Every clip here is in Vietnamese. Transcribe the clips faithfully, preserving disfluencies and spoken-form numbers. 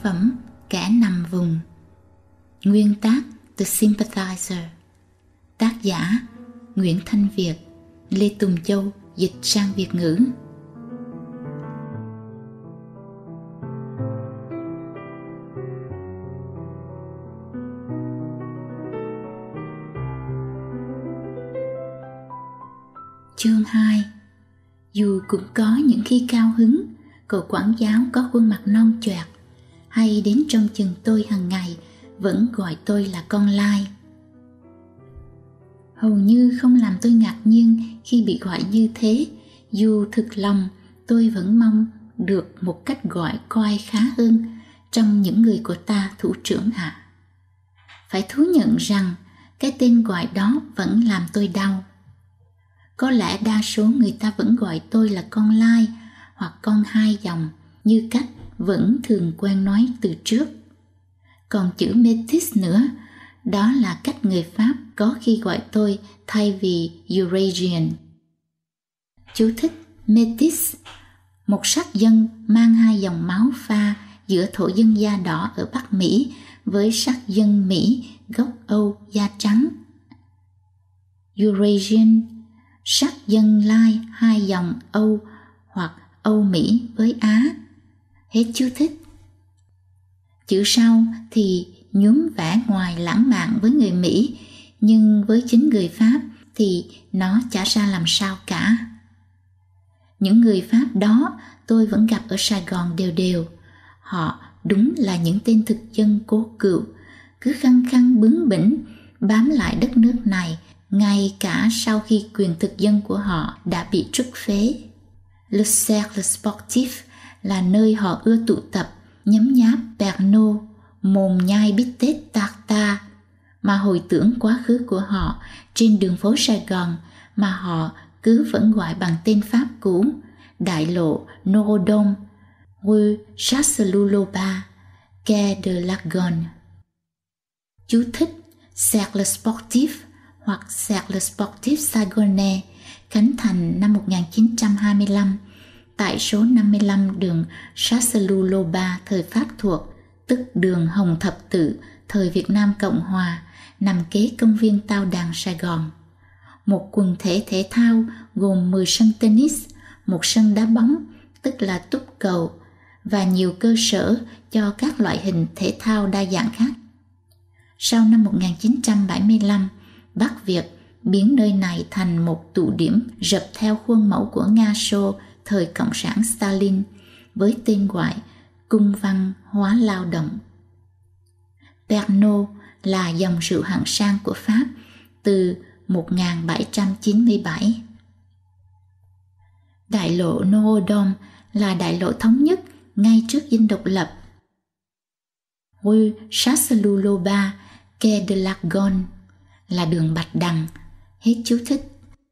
phẩm Kẻ nằm vùng. Nguyên tác The Sympathizer. Tác giả Nguyễn Thanh Việt, Lê Tùng Châu dịch sang Việt ngữ. Chương hai. Dù cũng có những khi cao hứng, cậu quản giáo có khuôn mặt non choẹt, hay đến trông chừng tôi hàng ngày, vẫn gọi tôi là con lai. Hầu như không làm tôi ngạc nhiên khi bị gọi như thế, dù thực lòng tôi vẫn mong được một cách gọi coi khá hơn trong những người của ta, thủ trưởng ạ. Phải thú nhận rằng cái tên gọi đó vẫn làm tôi đau. Có lẽ đa số người ta vẫn gọi tôi là con lai hoặc con hai dòng, như cách vẫn thường quen nói từ trước. Còn chữ Métis nữa, đó là cách người Pháp có khi gọi tôi thay vì Eurasian. Chú thích: Métis, một sắc dân mang hai dòng máu pha giữa thổ dân da đỏ ở Bắc Mỹ với sắc dân Mỹ gốc Âu da trắng. Eurasian, sắc dân lai hai dòng Âu hoặc Âu Mỹ với Á. Hết chú thích. Chữ sau thì nhuốm vẻ ngoài lãng mạn với người Mỹ, nhưng với chính người Pháp thì nó chả ra làm sao cả. Những người Pháp đó tôi vẫn gặp ở Sài Gòn đều đều. Họ đúng là những tên thực dân cố cựu, cứ khăng khăng bướng bỉnh bám lại đất nước này, ngay cả sau khi quyền thực dân của họ đã bị trút phế. Le Cercle Sportif là nơi họ ưa tụ tập, nhấm nháp Pernod, mồm nhai bít tết tartare, mà hồi tưởng quá khứ của họ trên đường phố Sài Gòn mà họ cứ vẫn gọi bằng tên Pháp cũ: đại lộ Norodom, rue Chasse-Louloba, quai de l'Argonne. Chú thích: Cercle Sportif hoặc Cercle Sportif Saigonais, khánh thành năm một nghìn chín trăm hai mươi lăm tại số năm mươi lăm đường Chasse-Louloba thời Pháp thuộc, tức đường Hồng Thập Tự thời Việt Nam Cộng Hòa, nằm kế công viên Tao Đàn, Sài Gòn. Một quần thể thể thao gồm mười sân tennis, một sân đá bóng, tức là túp cầu, và nhiều cơ sở cho các loại hình thể thao đa dạng khác. Sau năm một nghìn chín trăm bảy mươi lăm, Bắc Việt biến nơi này thành một tụ điểm rập theo khuôn mẫu của Nga Xô thời Cộng sản Stalin với tên gọi Cung văn hóa lao động. Pernod là dòng rượu hạng sang của Pháp từ một nghìn bảy trăm chín mươi bảy. Đại lộ Norodom là đại lộ thống nhất ngay trước dinh độc lập. Rue Chasse-Louloba, quai de l'Argonne là đường Bạch Đằng. Hết chú thích.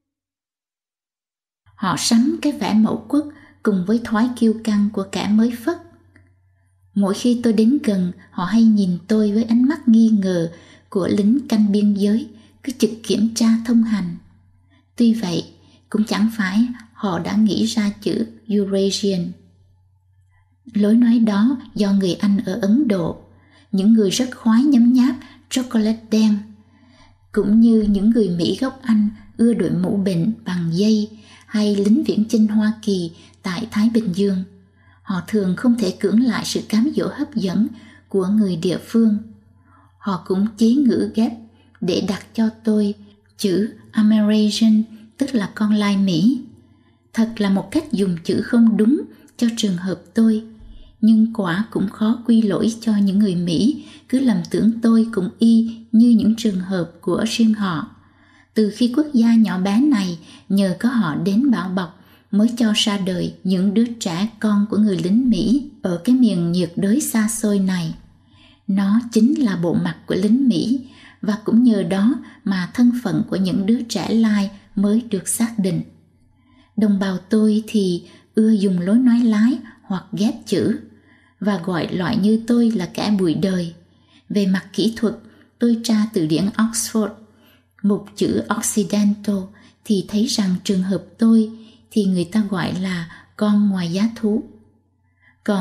Họ sắm cái vẻ mẫu quất cùng với thói kiêu căng của kẻ mới phất. Mỗi khi tôi đến gần, họ hay nhìn tôi với ánh mắt nghi ngờ của lính canh biên giới, cứ trực kiểm tra thông hành. Tuy vậy, cũng chẳng phải họ đã nghĩ ra chữ Eurasian. Lối nói đó do người Anh ở Ấn Độ, những người rất khoái nhấm nháp chocolate đen, cũng như những người Mỹ gốc Anh ưa đội mũ bệnh bằng dây, hay lính viễn chinh Hoa Kỳ tại Thái Bình Dương. Họ thường không thể cưỡng lại sự cám dỗ hấp dẫn của người địa phương. Họ cũng chế ngữ ghép để đặt cho tôi chữ Amerasian, tức là con lai Mỹ. Thật là một cách dùng chữ không đúng cho trường hợp tôi, nhưng quả cũng khó quy lỗi cho những người Mỹ cứ lầm tưởng tôi cũng y như những trường hợp của riêng họ. Từ khi quốc gia nhỏ bé này nhờ có họ đến bảo bọc mới cho ra đời những đứa trẻ con của người lính Mỹ ở cái miền nhiệt đới xa xôi này. Nó chính là bộ mặt của lính Mỹ, và cũng nhờ đó mà thân phận của những đứa trẻ lai mới được xác định. Đồng bào tôi thì ưa dùng lối nói lái hoặc ghép chữ, và gọi loại như tôi là kẻ bụi đời. Về mặt kỹ thuật, tôi tra từ điển Oxford mục chữ Occidental thì thấy rằng trường hợp tôi thì người ta gọi là con ngoài giá thú. Còn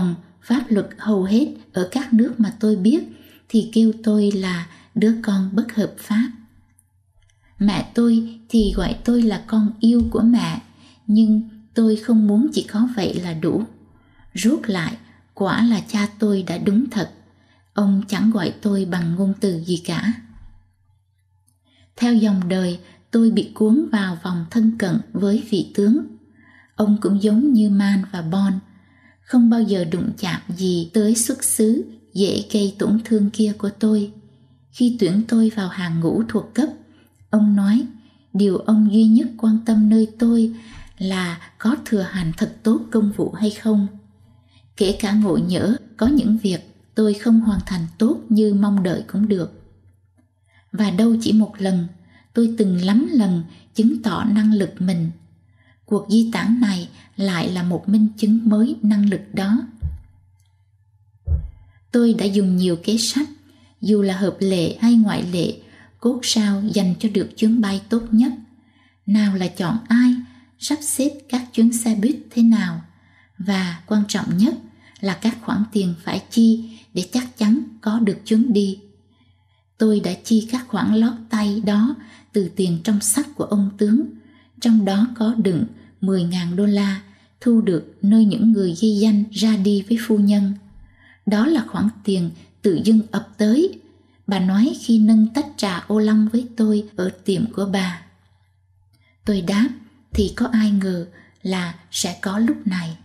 pháp luật hầu hết ở các nước mà tôi biết thì kêu tôi là đứa con bất hợp pháp. Mẹ tôi thì gọi tôi là con yêu của mẹ, nhưng tôi không muốn chỉ có vậy là đủ. Rốt lại, quả là cha tôi đã đúng thật. Ông chẳng gọi tôi bằng ngôn từ gì cả. Theo dòng đời, tôi bị cuốn vào vòng thân cận với vị tướng. Ông cũng giống như Man và Bon, không bao giờ đụng chạm gì tới xuất xứ dễ gây tổn thương kia của tôi. Khi tuyển tôi vào hàng ngũ thuộc cấp, ông nói điều ông duy nhất quan tâm nơi tôi là có thừa hành thật tốt công vụ hay không. Kể cả ngộ nhỡ có những việc tôi không hoàn thành tốt như mong đợi cũng được. Và đâu chỉ một lần, tôi từng lắm lần chứng tỏ năng lực mình. Cuộc di tản này lại là một minh chứng mới năng lực đó. Tôi đã dùng nhiều kế sách, dù là hợp lệ hay ngoại lệ, cốt sao dành cho được chuyến bay tốt nhất. Nào là chọn ai, sắp xếp các chuyến xe buýt thế nào, và quan trọng nhất là các khoản tiền phải chi để chắc chắn có được chuyến đi. Tôi đã chi các khoản lót tay đó từ tiền trong sách của ông tướng, trong đó có đựng mười nghìn đô la thu được nơi những người ghi danh ra đi với phu nhân. Đó là khoản tiền tự dưng ập tới, bà nói khi nâng tách trà ô long với tôi ở tiệm của bà. Tôi đáp thì có ai ngờ là sẽ có lúc này.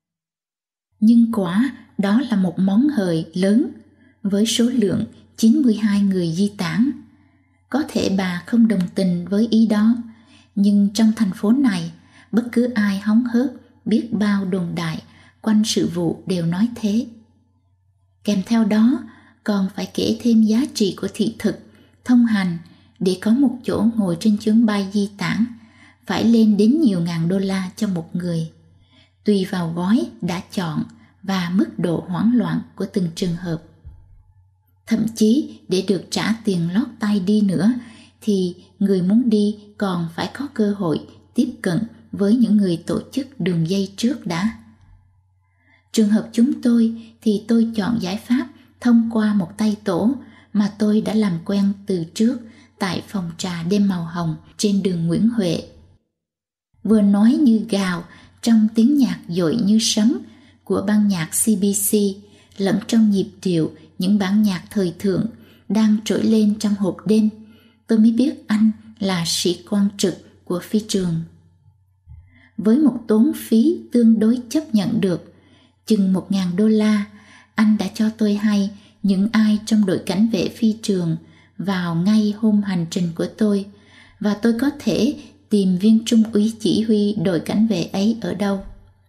Nhưng quả đó là một món hời lớn với số lượng chín mươi hai người di tản. Có thể bà không đồng tình với ý đó, nhưng trong thành phố này, bất cứ ai hóng hớt biết bao đồn đại quanh sự vụ đều nói thế. Kèm theo đó còn phải kể thêm giá trị của thị thực, thông hành để có một chỗ ngồi trên chuyến bay di tản phải lên đến nhiều ngàn đô la cho một người, tùy vào gói đã chọn và mức độ hoảng loạn của từng trường hợp. Thậm chí để được trả tiền lót tay đi nữa thì người muốn đi còn phải có cơ hội tiếp cận với những người tổ chức đường dây trước đã. Trường hợp chúng tôi thì tôi chọn giải pháp thông qua một tay tổ mà tôi đã làm quen từ trước tại phòng trà đêm màu hồng trên đường Nguyễn Huệ. Vừa nói như gào trong tiếng nhạc dội như sấm của ban nhạc xê bê xê, lẫn trong nhịp điệu những bản nhạc thời thượng đang trỗi lên trong hộp đêm, tôi mới biết anh là sĩ quan trực của phi trường. Với một tốn phí tương đối chấp nhận được, chừng một ngàn đô la, anh đã cho tôi hay những ai trong đội cảnh vệ phi trường vào ngay hôm hành trình của tôi, và tôi có thể tìm viên trung úy chỉ huy đội cảnh vệ ấy ở đâu.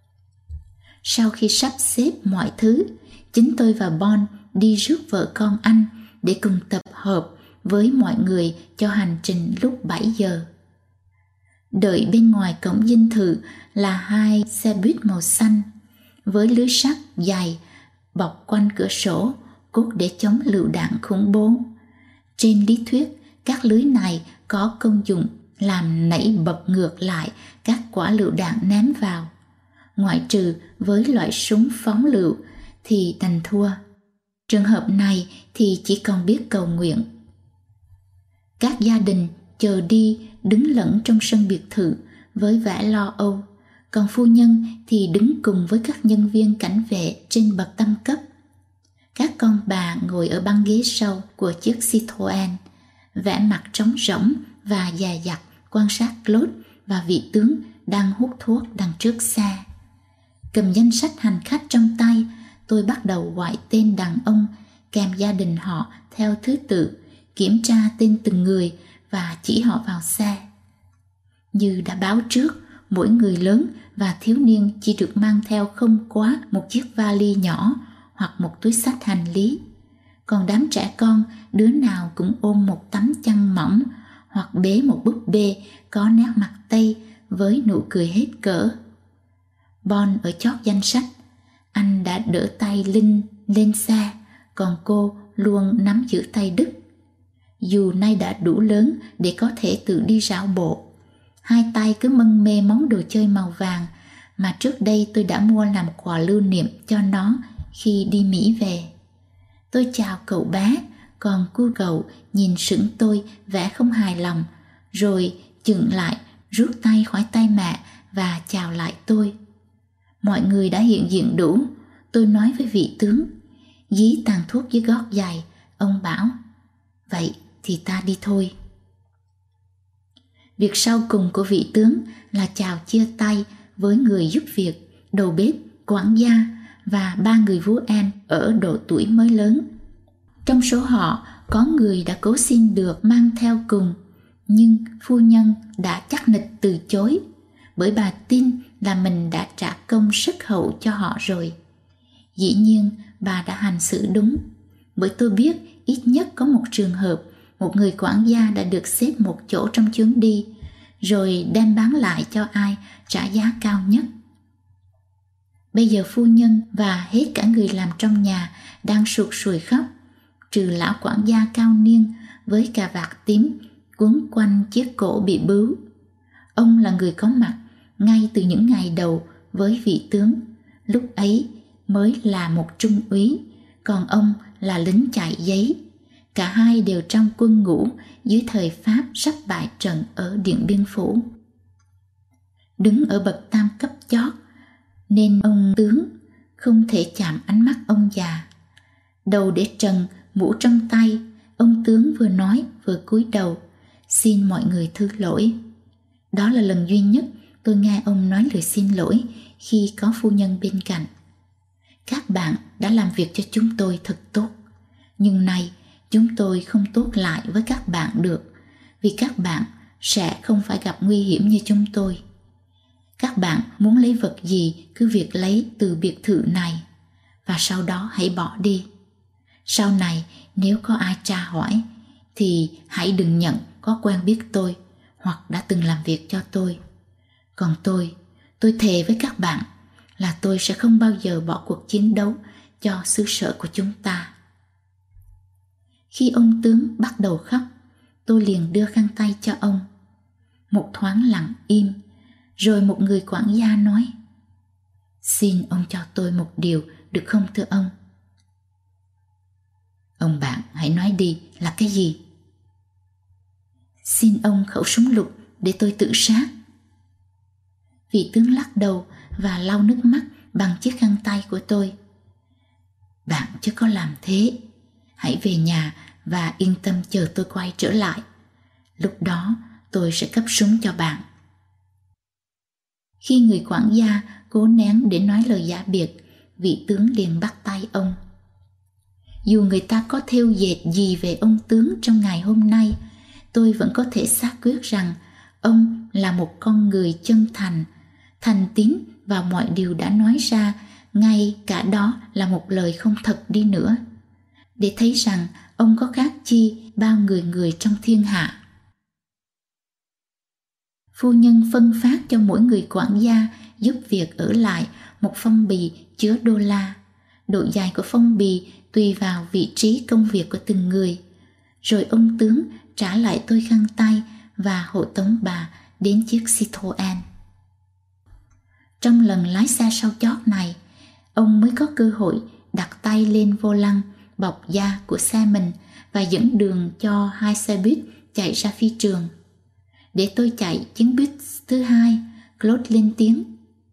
Sau khi sắp xếp mọi thứ, chính tôi và Bon đi rước vợ con anh để cùng tập hợp với mọi người cho hành trình lúc bảy giờ. Đợi bên ngoài cổng dinh thự là hai xe buýt màu xanh với lưới sắt dày bọc quanh cửa sổ, cốt để chống lựu đạn khủng bố. Trên lý thuyết, các lưới này có công dụng làm nảy bật ngược lại các quả lựu đạn ném vào. Ngoại trừ với loại súng phóng lựu thì đành thua. Trường hợp này thì chỉ còn biết cầu nguyện. Các gia đình chờ đi đứng lẫn trong sân biệt thự với vẻ lo âu, còn phu nhân thì đứng cùng với các nhân viên cảnh vệ trên bậc tam cấp. Các con bà ngồi ở băng ghế sau của chiếc Citroën, vẻ mặt trống rỗng và dè dặt quan sát Claude và vị tướng đang hút thuốc đằng trước xe. Cầm danh sách hành khách trong tay, tôi bắt đầu gọi tên đàn ông kèm gia đình họ theo thứ tự, kiểm tra tên từng người và chỉ họ vào xe. Như đã báo trước, mỗi người lớn và thiếu niên chỉ được mang theo không quá một chiếc vali nhỏ hoặc một túi xách hành lý. Còn đám trẻ con, đứa nào cũng ôm một tấm chăn mỏng hoặc bế một búp bê có nét mặt Tây với nụ cười hết cỡ. Bon ở chót danh sách, anh đã đỡ tay Linh lên xe, còn cô luôn nắm giữ tay Đức. Dù nay đã đủ lớn để có thể tự đi rảo bộ, hai tay cứ mân mê món đồ chơi màu vàng mà trước đây tôi đã mua làm quà lưu niệm cho nó khi đi Mỹ về. Tôi chào cậu bé, còn cô cậu nhìn sững tôi vẻ không hài lòng, rồi chững lại rút tay khỏi tay mẹ và chào lại tôi. Mọi người đã hiện diện đủ, tôi nói với vị tướng. Dí tàn thuốc dưới gót giày, ông bảo, vậy thì ta đi thôi. Việc sau cùng của vị tướng là chào chia tay với người giúp việc, đầu bếp, quản gia và ba người vú em ở độ tuổi mới lớn. Trong số họ có người đã cố xin được mang theo cùng, nhưng phu nhân đã chắc nịch từ chối, bởi bà tin là mình đã trả công rất hậu cho họ rồi. Dĩ nhiên bà đã hành xử đúng, bởi tôi biết ít nhất có một trường hợp một người quản gia đã được xếp một chỗ trong chuyến đi, rồi đem bán lại cho ai trả giá cao nhất. Bây giờ phu nhân và hết cả người làm trong nhà đang sụt sùi khóc, trừ lão quản gia cao niên với cà vạt tím quấn quanh chiếc cổ bị bướu. Ông là người có mặt ngay từ những ngày đầu với vị tướng, lúc ấy mới là một trung úy, còn ông là lính chạy giấy. Cả hai đều trong quân ngũ dưới thời Pháp sắp bại trận ở Điện Biên Phủ. Đứng ở bậc tam cấp chót, nên ông tướng không thể chạm ánh mắt ông già. Đầu để trần, mũ trong tay, ông tướng vừa nói vừa cúi đầu, xin mọi người thứ lỗi. Đó là lần duy nhất tôi nghe ông nói lời xin lỗi khi có phu nhân bên cạnh. Các bạn đã làm việc cho chúng tôi thật tốt, nhưng nay chúng tôi không tốt lại với các bạn được, vì các bạn sẽ không phải gặp nguy hiểm như chúng tôi. Các bạn muốn lấy vật gì cứ việc lấy từ biệt thự này, và sau đó hãy bỏ đi. Sau này nếu có ai tra hỏi thì hãy đừng nhận có quen biết tôi hoặc đã từng làm việc cho tôi. Còn tôi, tôi thề với các bạn là tôi sẽ không bao giờ bỏ cuộc chiến đấu cho xứ sở của chúng ta. Khi ông tướng bắt đầu khóc, tôi liền đưa khăn tay cho ông. Một thoáng lặng im, rồi một người quản gia nói, xin ông cho tôi một điều được không thưa ông? Ông bạn hãy nói đi, là cái gì? Xin ông khẩu súng lục để tôi tự sát. Vị tướng lắc đầu và lau nước mắt bằng chiếc khăn tay của tôi. Bạn chứ có làm thế. Hãy về nhà và yên tâm chờ tôi quay trở lại. Lúc đó tôi sẽ cấp súng cho bạn. Khi người quản gia cố nén để nói lời giả biệt, vị tướng liền bắt tay ông. Dù người ta có thêu dệt gì về ông tướng trong ngày hôm nay, tôi vẫn có thể xác quyết rằng ông là một con người chân thành, thành tín vào mọi điều đã nói ra, ngay cả đó là một lời không thật đi nữa, để thấy rằng ông có khác chi bao người người trong thiên hạ. Phu nhân phân phát cho mỗi người quản gia giúp việc ở lại một phong bì chứa đô la. Độ dài của phong bì tùy vào vị trí công việc của từng người. Rồi ông tướng trả lại tôi khăn tay và hộ tống bà đến chiếc Citroën. Trong lần lái xe sau chót này, ông mới có cơ hội đặt tay lên vô lăng bọc da của xe mình và dẫn đường cho hai xe buýt chạy ra phi trường. Để tôi chạy chuyến buýt thứ hai, Claude lên tiếng.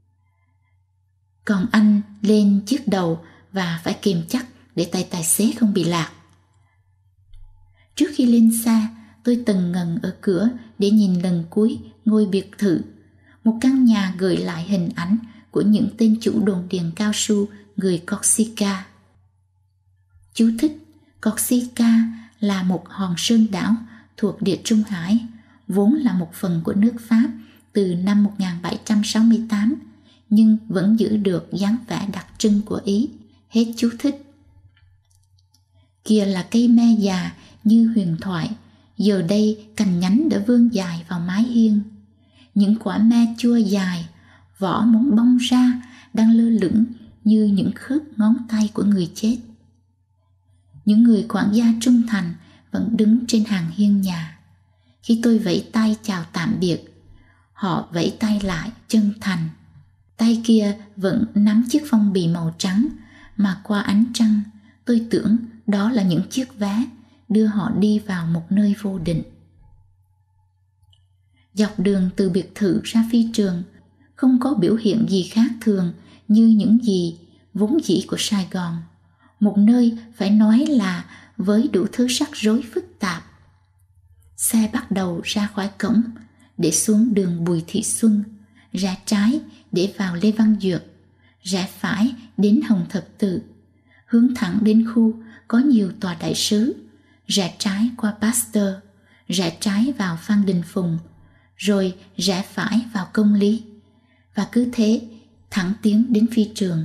Còn anh lên chiếc đầu và phải kìm chắc để tay tài xế không bị lạc. Trước khi lên xe, tôi từng ngần ở cửa để nhìn lần cuối ngôi biệt thự, một căn nhà gợi lại hình ảnh của những tên chủ đồn điền cao su người Corsica. Chú thích: Corsica là một hòn sơn đảo thuộc Địa Trung Hải, vốn là một phần của nước Pháp từ năm một nghìn bảy trăm sáu mươi tám, nhưng vẫn giữ được dáng vẻ đặc trưng của Ý. Hết chú thích. Kia là cây me già như huyền thoại, giờ đây cành nhánh đã vươn dài vào mái hiên. Những quả me chua dài, vỏ muốn bong ra, đang lơ lửng như những khớp ngón tay của người chết. Những người quản gia trung thành vẫn đứng trên hàng hiên nhà. Khi tôi vẫy tay chào tạm biệt, họ vẫy tay lại chân thành. Tay kia vẫn nắm chiếc phong bì màu trắng mà qua ánh trăng tôi tưởng đó là những chiếc vé đưa họ đi vào một nơi vô định. Dọc đường từ biệt thự ra phi trường không có biểu hiện gì khác thường như những gì vốn dĩ của Sài Gòn, một nơi phải nói là với đủ thứ rắc rối phức tạp. Xe bắt đầu ra khỏi cổng để xuống đường Bùi Thị Xuân, rẽ trái để vào Lê Văn Duyệt, rẽ phải đến Hồng Thập Tự, hướng thẳng đến khu có nhiều tòa đại sứ, rẽ trái qua Pasteur, rẽ trái vào Phan Đình Phùng, rồi rẽ phải vào Công Lý, và cứ thế thẳng tiến đến phi trường.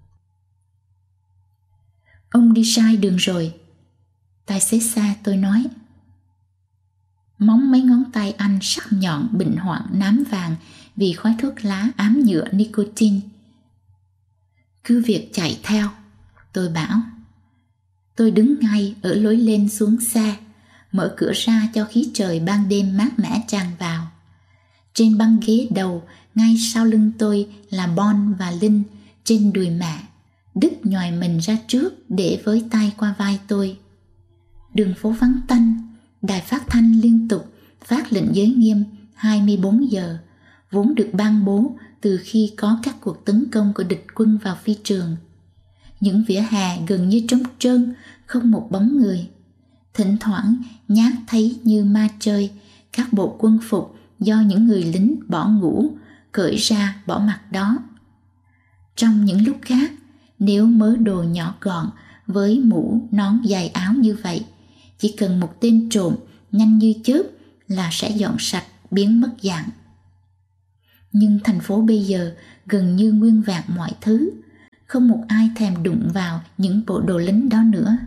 Ông đi sai đường rồi, tài xế xe tôi nói. Móng mấy ngón tay anh sắc nhọn bệnh hoạn nám vàng vì khói thuốc lá ám nhựa nicotine. Cứ việc chạy theo, tôi bảo. Tôi đứng ngay ở lối lên xuống xe, mở cửa ra cho khí trời ban đêm mát mẻ tràn vào. Trên băng ghế đầu, ngay sau lưng tôi là Bon và Linh trên đùi mẹ. Đức nhòi mình ra trước để với tay qua vai tôi. Đường phố vắng tanh, đài phát thanh liên tục phát lệnh giới nghiêm hai mươi bốn giờ, vốn được ban bố từ khi có các cuộc tấn công của địch quân vào phi trường. Những vỉa hè gần như trống trơn, không một bóng người. Thỉnh thoảng nhát thấy như ma chơi các bộ quân phục do những người lính bỏ ngũ cởi ra bỏ mặc đó. Trong những lúc khác, nếu mớ đồ nhỏ gọn với mũ nón dài áo như vậy, chỉ cần một tên trộm nhanh như chớp là sẽ dọn sạch biến mất dạng. Nhưng thành phố bây giờ gần như nguyên vẹn mọi thứ, không một ai thèm đụng vào những bộ đồ lính đó nữa.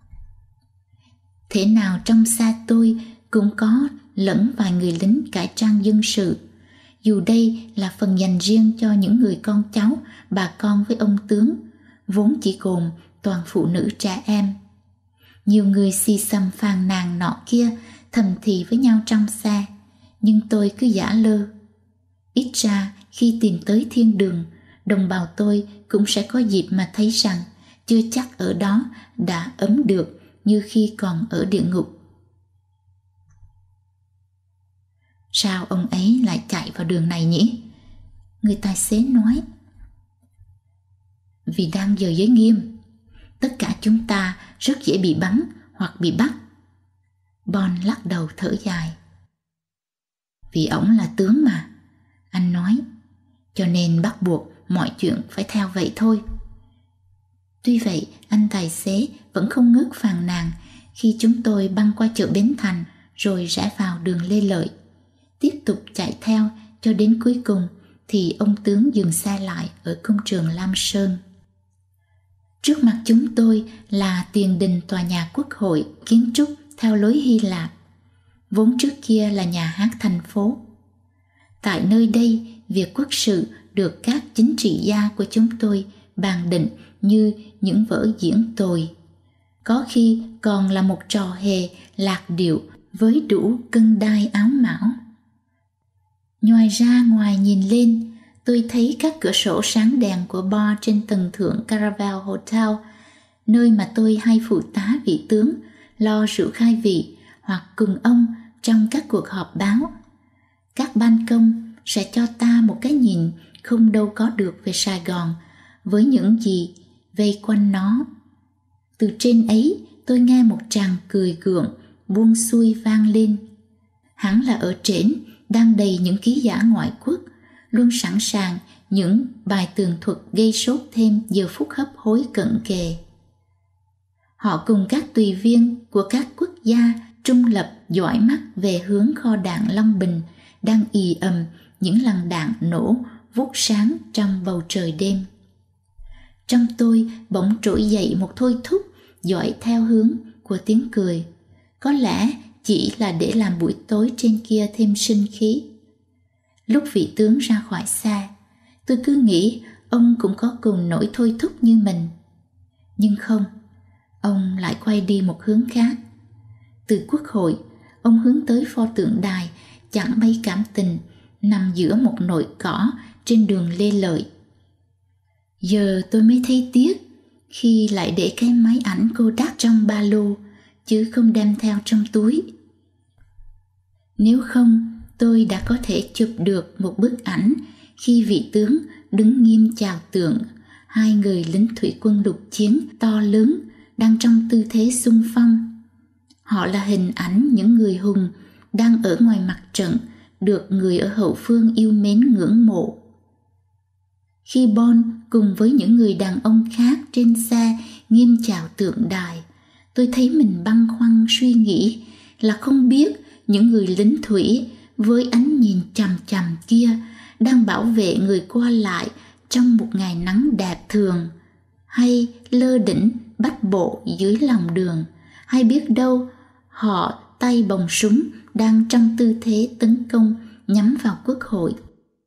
Thế nào trong xe tôi cũng có lẫn vài người lính cải trang dân sự, dù đây là phần dành riêng cho những người con cháu, bà con với ông tướng, vốn chỉ gồm toàn phụ nữ trẻ em. Nhiều người xì xầm phàn nàn nọ kia thầm thì với nhau trong xe, nhưng tôi cứ giả lơ. Ít ra khi tìm tới thiên đường, đồng bào tôi cũng sẽ có dịp mà thấy rằng chưa chắc ở đó đã ấm được như khi còn ở địa ngục. Sao ông ấy lại chạy vào đường này nhỉ? Người tài xế nói. Vì đang giờ giới nghiêm, tất cả chúng ta rất dễ bị bắn hoặc bị bắt. Bon lắc đầu thở dài. Vì ổng là tướng mà, anh nói, cho nên bắt buộc mọi chuyện phải theo vậy thôi. Tuy vậy, anh tài xế vẫn không ngớt phàn nàn khi chúng tôi băng qua chợ Bến Thành rồi rẽ vào đường Lê Lợi. Tiếp tục chạy theo cho đến cuối cùng thì ông tướng dừng xe lại ở công trường Lam Sơn. Trước mặt chúng tôi là tiền đình tòa nhà Quốc hội kiến trúc theo lối Hy Lạp, vốn trước kia là nhà hát thành phố. Tại nơi đây, việc quốc sự được các chính trị gia của chúng tôi bàn định như những vở diễn tồi. Có khi còn là một trò hề lạc điệu với đủ cân đai áo mão. Ngoài ra ngoài nhìn lên, tôi thấy các cửa sổ sáng đèn của bar trên tầng thượng Caravel Hotel, nơi mà tôi hay phụ tá vị tướng lo rượu khai vị hoặc cùng ông trong các cuộc họp báo. Các ban công sẽ cho ta một cái nhìn không đâu có được về Sài Gòn với những gì vây quanh nó. Từ trên ấy tôi nghe một tràng cười gượng buông xuôi vang lên. Hẳn là ở trển đang đầy những ký giả ngoại quốc, luôn sẵn sàng những bài tường thuật gây sốt thêm giờ phút hấp hối cận kề. Họ cùng các tùy viên của các quốc gia trung lập dõi mắt về hướng kho đạn Long Bình đang ì ầm những làn đạn nổ vút sáng trong bầu trời đêm. Trong tôi bỗng trỗi dậy một thôi thúc dõi theo hướng của tiếng cười, có lẽ chỉ là để làm buổi tối trên kia thêm sinh khí. Lúc vị tướng ra khỏi xe, tôi cứ nghĩ ông cũng có cùng nỗi thôi thúc như mình. Nhưng không, ông lại quay đi một hướng khác. Từ Quốc hội, ông hướng tới pho tượng đài chẳng mấy cảm tình nằm giữa một nội cỏ trên đường Lê Lợi. Giờ tôi mới thấy tiếc khi lại để cái máy ảnh Kodak trong ba lô, chứ không đem theo trong túi. Nếu không, tôi đã có thể chụp được một bức ảnh khi vị tướng đứng nghiêm chào tượng, hai người lính thủy quân lục chiến to lớn đang trong tư thế xung phong. Họ là hình ảnh những người hùng đang ở ngoài mặt trận, được người ở hậu phương yêu mến ngưỡng mộ. Khi Bond cùng với những người đàn ông khác trên xe nghiêm chào tượng đài, tôi thấy mình băn khoăn suy nghĩ là không biết những người lính thủy với ánh nhìn chằm chằm kia đang bảo vệ người qua lại trong một ngày nắng đẹp thường, hay lơ đễnh bách bộ dưới lòng đường, hay biết đâu họ tay bồng súng đang trong tư thế tấn công nhắm vào quốc hội.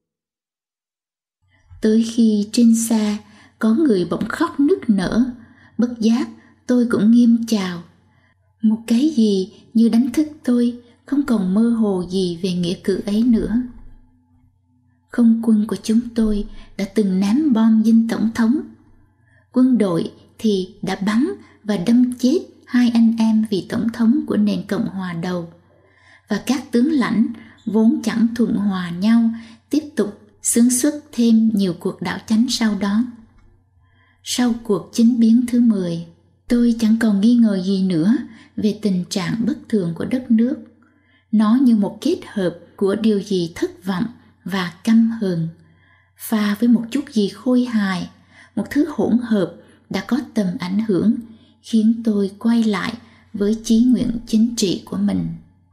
Tới khi trên xe có người bỗng khóc nức nở, bất giác tôi cũng nghiêm chào. Một cái gì như đánh thức tôi, không còn mơ hồ gì về nghĩa cử ấy nữa. Không quân của chúng tôi đã từng ném bom dinh tổng thống. Quân đội thì đã bắn và đâm chết hai anh em vị tổng thống của nền Cộng hòa đầu. Và các tướng lãnh vốn chẳng thuận hòa nhau tiếp tục xướng xuất thêm nhiều cuộc đảo chánh sau đó. Sau cuộc chính biến thứ mười, tôi chẳng còn nghi ngờ gì nữa về tình trạng bất thường của đất nước. Nó như một kết hợp của điều gì thất vọng và căm hờn, pha với một chút gì khôi hài, một thứ hỗn hợp đã có tầm ảnh hưởng, khiến tôi quay lại với chí nguyện chính trị của mình.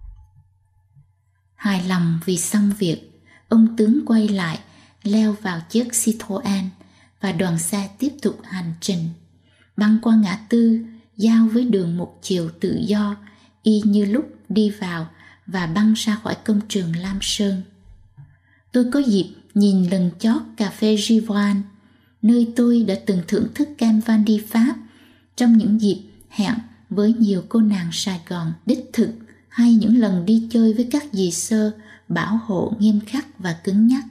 Hài lòng vì xong việc, ông tướng quay lại, leo vào chiếc Citroën và đoàn xe tiếp tục hành trình, băng qua ngã tư, giao với đường một chiều tự do, y như lúc đi vào và băng ra khỏi công trường Lam Sơn. Tôi có dịp nhìn lần chót cà phê Givran, nơi tôi đã từng thưởng thức kem vandi Pháp trong những dịp hẹn với nhiều cô nàng Sài Gòn đích thực, hay những lần đi chơi với các dì sơ bảo hộ nghiêm khắc và cứng nhắc.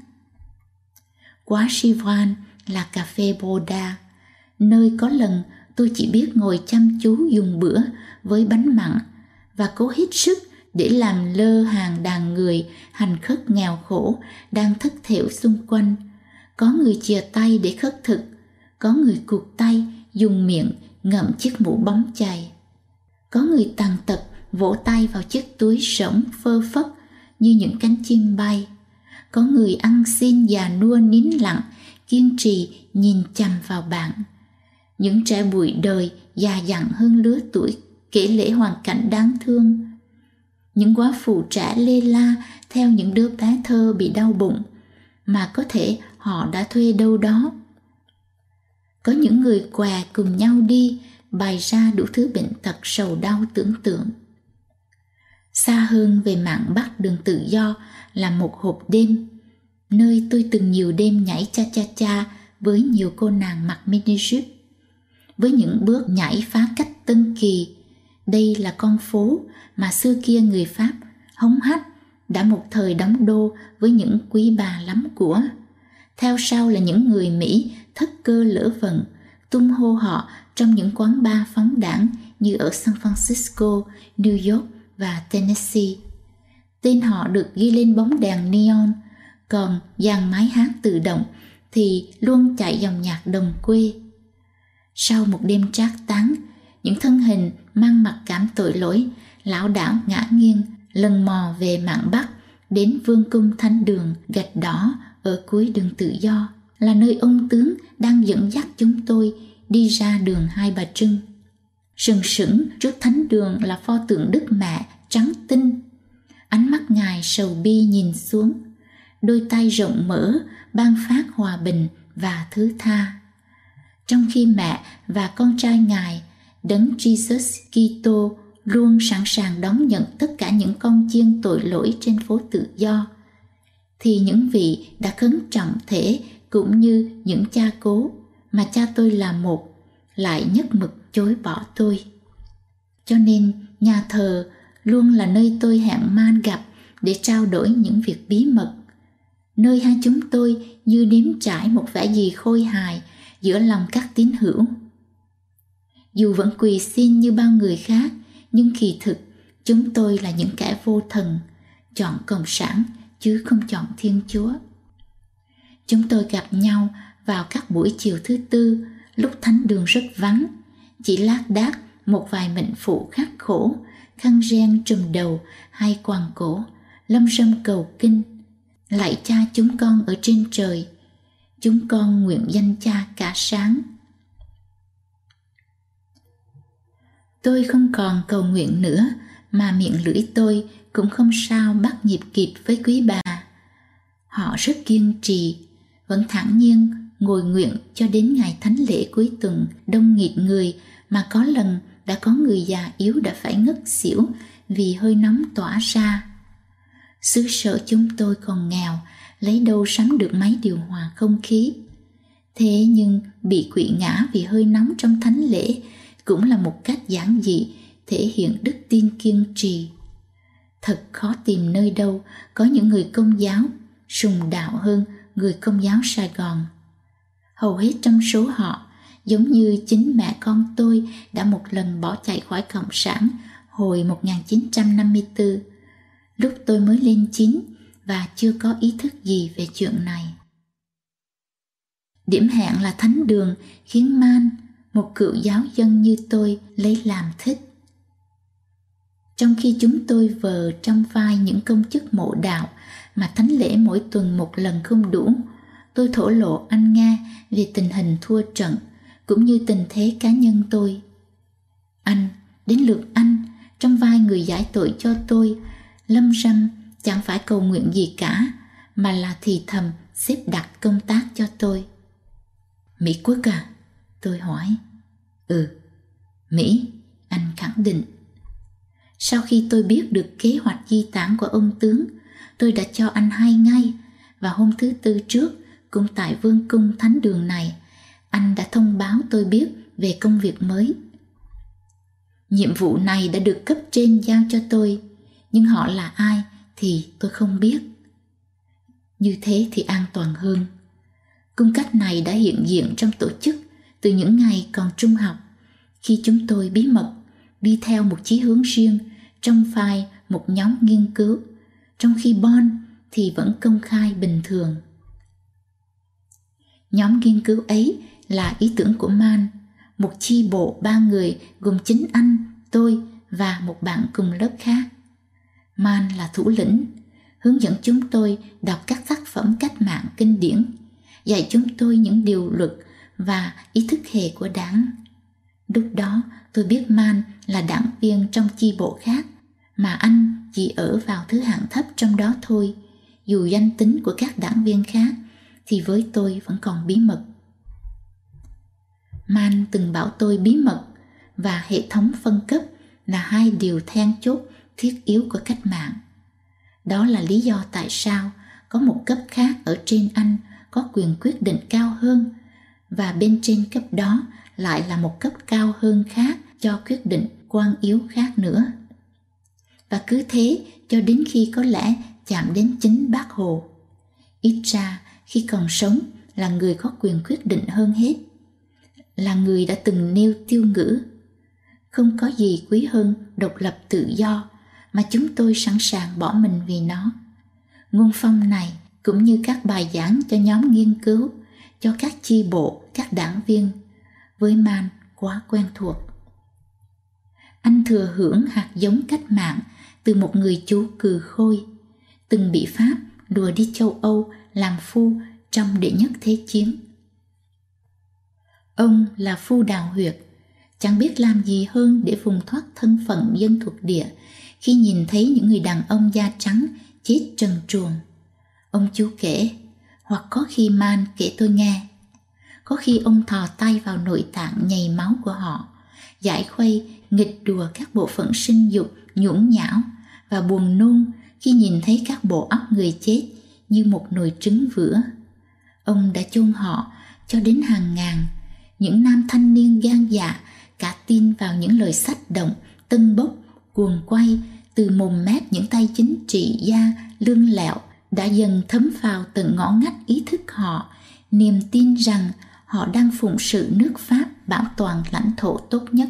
Quá Givran là cà phê Boda, nơi có lần tôi chỉ biết ngồi chăm chú dùng bữa với bánh mặn và cố hết sức để làm lơ hàng đàn người hành khất nghèo khổ đang thất thểu xung quanh. Có người chìa tay để khất thực, có người cụt tay dùng miệng ngậm chiếc mũ bóng chày, có người tàn tật vỗ tay vào chiếc túi rỗng phơ phất như những cánh chim bay, có người ăn xin già nua nín lặng kiên trì nhìn chằm vào bạn. Những trẻ bụi đời già dặn hơn lứa tuổi kể lể hoàn cảnh đáng thương. Những góa phụ trẻ lê la theo những đứa bé thơ bị đau bụng mà có thể họ đã thuê đâu đó. Có những người què cùng nhau đi, bày ra đủ thứ bệnh tật sầu đau tưởng tượng. Xa hơn về mạn Bắc đường tự do là một hộp đêm, nơi tôi từng nhiều đêm nhảy cha cha cha với nhiều cô nàng mặc mini jupe, với những bước nhảy phá cách tân kỳ. Đây là con phố mà xưa kia người Pháp hống hách đã một thời đóng đô với những quý bà lắm của. Theo sau là những người Mỹ thất cơ lỡ vận, tung hô họ trong những quán bar phóng đãng như ở San Francisco, New York và Tennessee. Tên họ được ghi lên bóng đèn neon, còn dàn máy hát tự động thì luôn chạy dòng nhạc đồng quê. Sau một đêm trác táng, những thân hình mang mặc cảm tội lỗi lảo đảo ngã nghiêng lần mò về mạn Bắc đến vương cung thánh đường gạch đỏ ở cuối đường tự do, là nơi ông tướng đang dẫn dắt chúng tôi đi ra đường Hai Bà Trưng. Sừng sững trước thánh đường là pho tượng Đức Mẹ trắng tinh. Ánh mắt Ngài sầu bi nhìn xuống, đôi tay rộng mở ban phát hòa bình và thứ tha. Trong khi mẹ và con trai Ngài, Đấng Jesus Kitô, luôn sẵn sàng đón nhận tất cả những con chiên tội lỗi trên phố tự do, thì những vị đã khấn trọng thể cũng như những cha cố mà cha tôi là một lại nhất mực chối bỏ tôi. Cho nên nhà thờ luôn là nơi tôi hẹn man gặp để trao đổi những việc bí mật, nơi hai chúng tôi như nếm trải một vẻ gì khôi hài giữa lòng các tín hữu. Dù vẫn quỳ xin như bao người khác, nhưng kỳ thực chúng tôi là những kẻ vô thần, chọn Cộng sản chứ không chọn Thiên Chúa. Chúng tôi gặp nhau vào các buổi chiều thứ tư, lúc thánh đường rất vắng, chỉ lác đác một vài mệnh phụ khắc khổ, khăn ren trùm đầu hay quàng cổ, lâm râm cầu kinh: lạy Cha chúng con ở trên trời, chúng con nguyện danh Cha cả sáng. Tôi không còn cầu nguyện nữa, mà miệng lưỡi tôi cũng không sao bắt nhịp kịp với quý bà. Họ rất kiên trì, vẫn thản nhiên ngồi nguyện cho đến ngày thánh lễ cuối tuần đông nghịt người, mà có lần đã có người già yếu đã phải ngất xỉu vì hơi nóng tỏa ra. Xứ sở chúng tôi còn nghèo, lấy đâu sắm được máy điều hòa không khí. Thế nhưng bị quỵ ngã vì hơi nóng trong thánh lễ cũng là một cách giản dị thể hiện đức tin kiên trì. Thật khó tìm nơi đâu có những người Công giáo sùng đạo hơn người Công giáo Sài Gòn. Hầu hết trong số họ, giống như chính mẹ con tôi đã một lần bỏ chạy khỏi Cộng sản hồi một nghìn chín trăm năm mươi tư, lúc tôi mới lên chín và chưa có ý thức gì về chuyện này. Điểm hẹn là thánh đường khiến Man, một cựu giáo dân như tôi, lấy làm thích. Trong khi chúng tôi vờ trong vai những công chức mộ đạo mà thánh lễ mỗi tuần một lần không đủ, tôi thổ lộ anh Nga về tình hình thua trận cũng như tình thế cá nhân tôi. Anh, đến lượt anh, trong vai người giải tội cho tôi, lâm râm chẳng phải cầu nguyện gì cả, mà là thì thầm xếp đặt công tác cho tôi. Mỹ Quốc à? Tôi hỏi. Ừ, Mỹ, anh khẳng định. Sau khi tôi biết được kế hoạch di tản của ông tướng, tôi đã cho anh hay ngay, và hôm thứ tư trước, cũng tại vương cung thánh đường này, anh đã thông báo tôi biết về công việc mới. Nhiệm vụ này đã được cấp trên giao cho tôi, nhưng họ là ai thì tôi không biết. Như thế thì an toàn hơn. Cung cách này đã hiện diện trong tổ chức từ những ngày còn trung học, khi chúng tôi bí mật đi theo một chí hướng riêng trong vai một nhóm nghiên cứu, trong khi Bon thì vẫn công khai bình thường. Nhóm nghiên cứu ấy là ý tưởng của Man, một chi bộ ba người gồm chính anh, tôi và một bạn cùng lớp khác. Man là thủ lĩnh, hướng dẫn chúng tôi đọc các tác phẩm cách mạng kinh điển, dạy chúng tôi những điều luật và ý thức hệ của đảng. Lúc đó tôi biết Man là đảng viên trong chi bộ khác, mà anh chỉ ở vào thứ hạng thấp trong đó thôi. Dù danh tính của các đảng viên khác thì với tôi vẫn còn bí mật. Man từng bảo tôi bí mật và hệ thống phân cấp là hai điều then chốt thiết yếu của cách mạng. Đó là lý do tại sao có một cấp khác ở trên anh có quyền quyết định cao hơn, và bên trên cấp đó lại là một cấp cao hơn khác cho quyết định quan yếu khác nữa. Và cứ thế cho đến khi có lẽ chạm đến chính Bác Hồ. Ít ra khi còn sống là người có quyền quyết định hơn hết, là người đã từng nêu tiêu ngữ: không có gì quý hơn độc lập tự do, mà chúng tôi sẵn sàng bỏ mình vì nó. Ngôn phong này cũng như các bài giảng cho nhóm nghiên cứu, cho các chi bộ, các đảng viên, với Man quá quen thuộc. Anh thừa hưởng hạt giống cách mạng từ một người chú cừ khôi, từng bị Pháp đùa đi châu Âu làm phu trong đệ nhất thế chiến. Ông là phu đào huyệt, chẳng biết làm gì hơn để vùng thoát thân phận dân thuộc địa khi nhìn thấy những người đàn ông da trắng chết trần truồng. Ông chú kể, hoặc có khi Man kể tôi nghe. Có khi ông thò tay vào nội tạng nhầy máu của họ, giải khuây nghịch đùa các bộ phận sinh dục nhũn nhão, và buồn nôn khi nhìn thấy các bộ óc người chết như một nồi trứng vữa. Ông đã chôn họ cho đến hàng ngàn, những nam thanh niên gan dạ cả tin vào những lời sách động, tân bốc, cuồng quay từ mồm mép những tay chính trị gia lương lẹo đã dần thấm vào tận ngõ ngách ý thức họ, niềm tin rằng họ đang phụng sự nước Pháp bảo toàn lãnh thổ tốt nhất.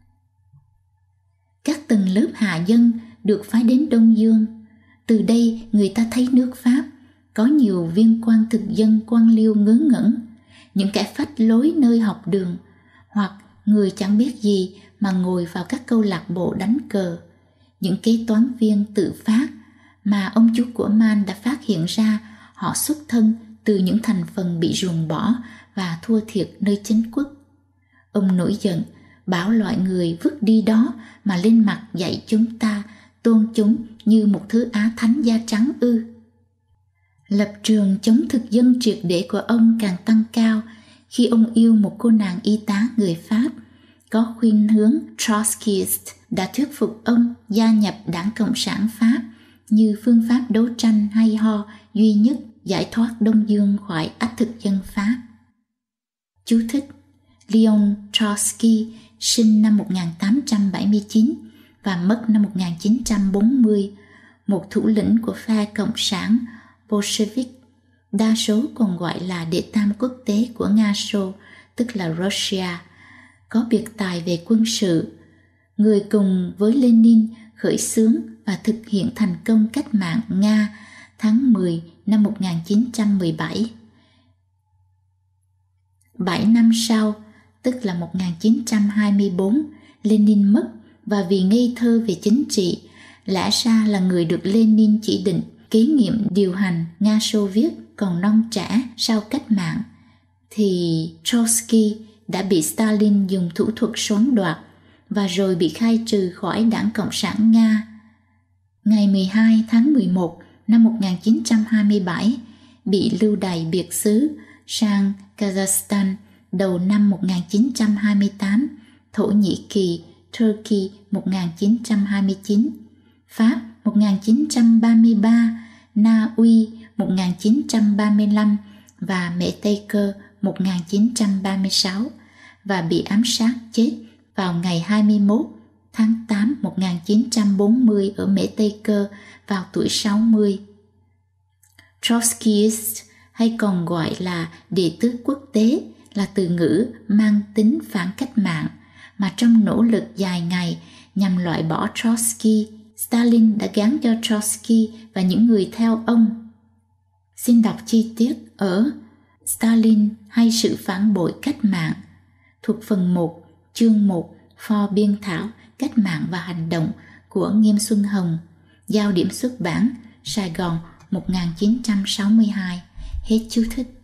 Các tầng lớp hạ dân được phái đến Đông Dương. Từ đây người ta thấy nước Pháp có nhiều viên quan thực dân quan liêu ngớ ngẩn, những kẻ phách lối nơi học đường, hoặc người chẳng biết gì mà ngồi vào các câu lạc bộ đánh cờ, những kế toán viên tự phát mà ông chú của Man đã phát hiện ra họ xuất thân từ những thành phần bị ruồng bỏ và thua thiệt nơi chính quốc. Ông nổi giận, bảo loại người vứt đi đó mà lên mặt dạy chúng ta tôn chúng như một thứ á thánh da trắng ư. Lập trường chống thực dân triệt để của ông càng tăng cao khi ông yêu một cô nàng y tá người Pháp có khuynh hướng Trotskyist, đã thuyết phục ông gia nhập Đảng Cộng sản Pháp như phương pháp đấu tranh hay ho duy nhất giải thoát Đông Dương khỏi ách thực dân Pháp. Chú thích: Leon Trotsky sinh năm một nghìn tám trăm bảy mươi chín và mất năm một nghìn chín trăm bốn mươi, một thủ lĩnh của phe Cộng sản Bolshevik, đa số còn gọi là đệ tam quốc tế của Nga Xô, tức là Russia, có biệt tài về quân sự, người cùng với Lenin khởi xướng và thực hiện thành công cách mạng Nga tháng mười năm một nghìn chín trăm mười bảy. Bảy năm sau, tức là một nghìn chín trăm hai mươi tư, Lenin mất, và vì ngây thơ về chính trị, lẽ ra là người được Lenin chỉ định kế nhiệm điều hành Nga Xô Viết còn non trẻ sau cách mạng, thì Trotsky đã bị Stalin dùng thủ thuật xoắn đoạt và rồi bị khai trừ khỏi Đảng Cộng sản Nga. Ngày mười hai tháng mười một năm một nghìn chín trăm hai mươi bảy, bị lưu đày biệt xứ sang Kazakhstan đầu năm một nghìn chín trăm hai mươi tám, Thổ Nhĩ Kỳ, Turkey một nghìn chín trăm hai mươi chín, Pháp một nghìn chín trăm ba mươi ba, Na Uy một nghìn chín trăm ba mươi lăm và Mễ Tây Cơ một nghìn chín trăm ba mươi sáu, và bị ám sát chết vào ngày hai mươi mốt tháng tám một nghìn chín trăm bốn mươi ở Mễ Tây Cơ vào tuổi sáu mươi. Trotskyist, hay còn gọi là đệ tứ quốc tế, là từ ngữ mang tính phản cách mạng mà trong nỗ lực dài ngày nhằm loại bỏ Trotsky, Stalin đã gán cho Trotsky và những người theo ông. Xin đọc chi tiết ở Stalin hay sự phản bội cách mạng thuộc phần một, chương một, pho biên thảo Cách mạng và hành động của Nghiêm Xuân Hồng, Giao điểm xuất bản, Sài Gòn một nghìn chín trăm sáu mươi hai. Hết chú thích.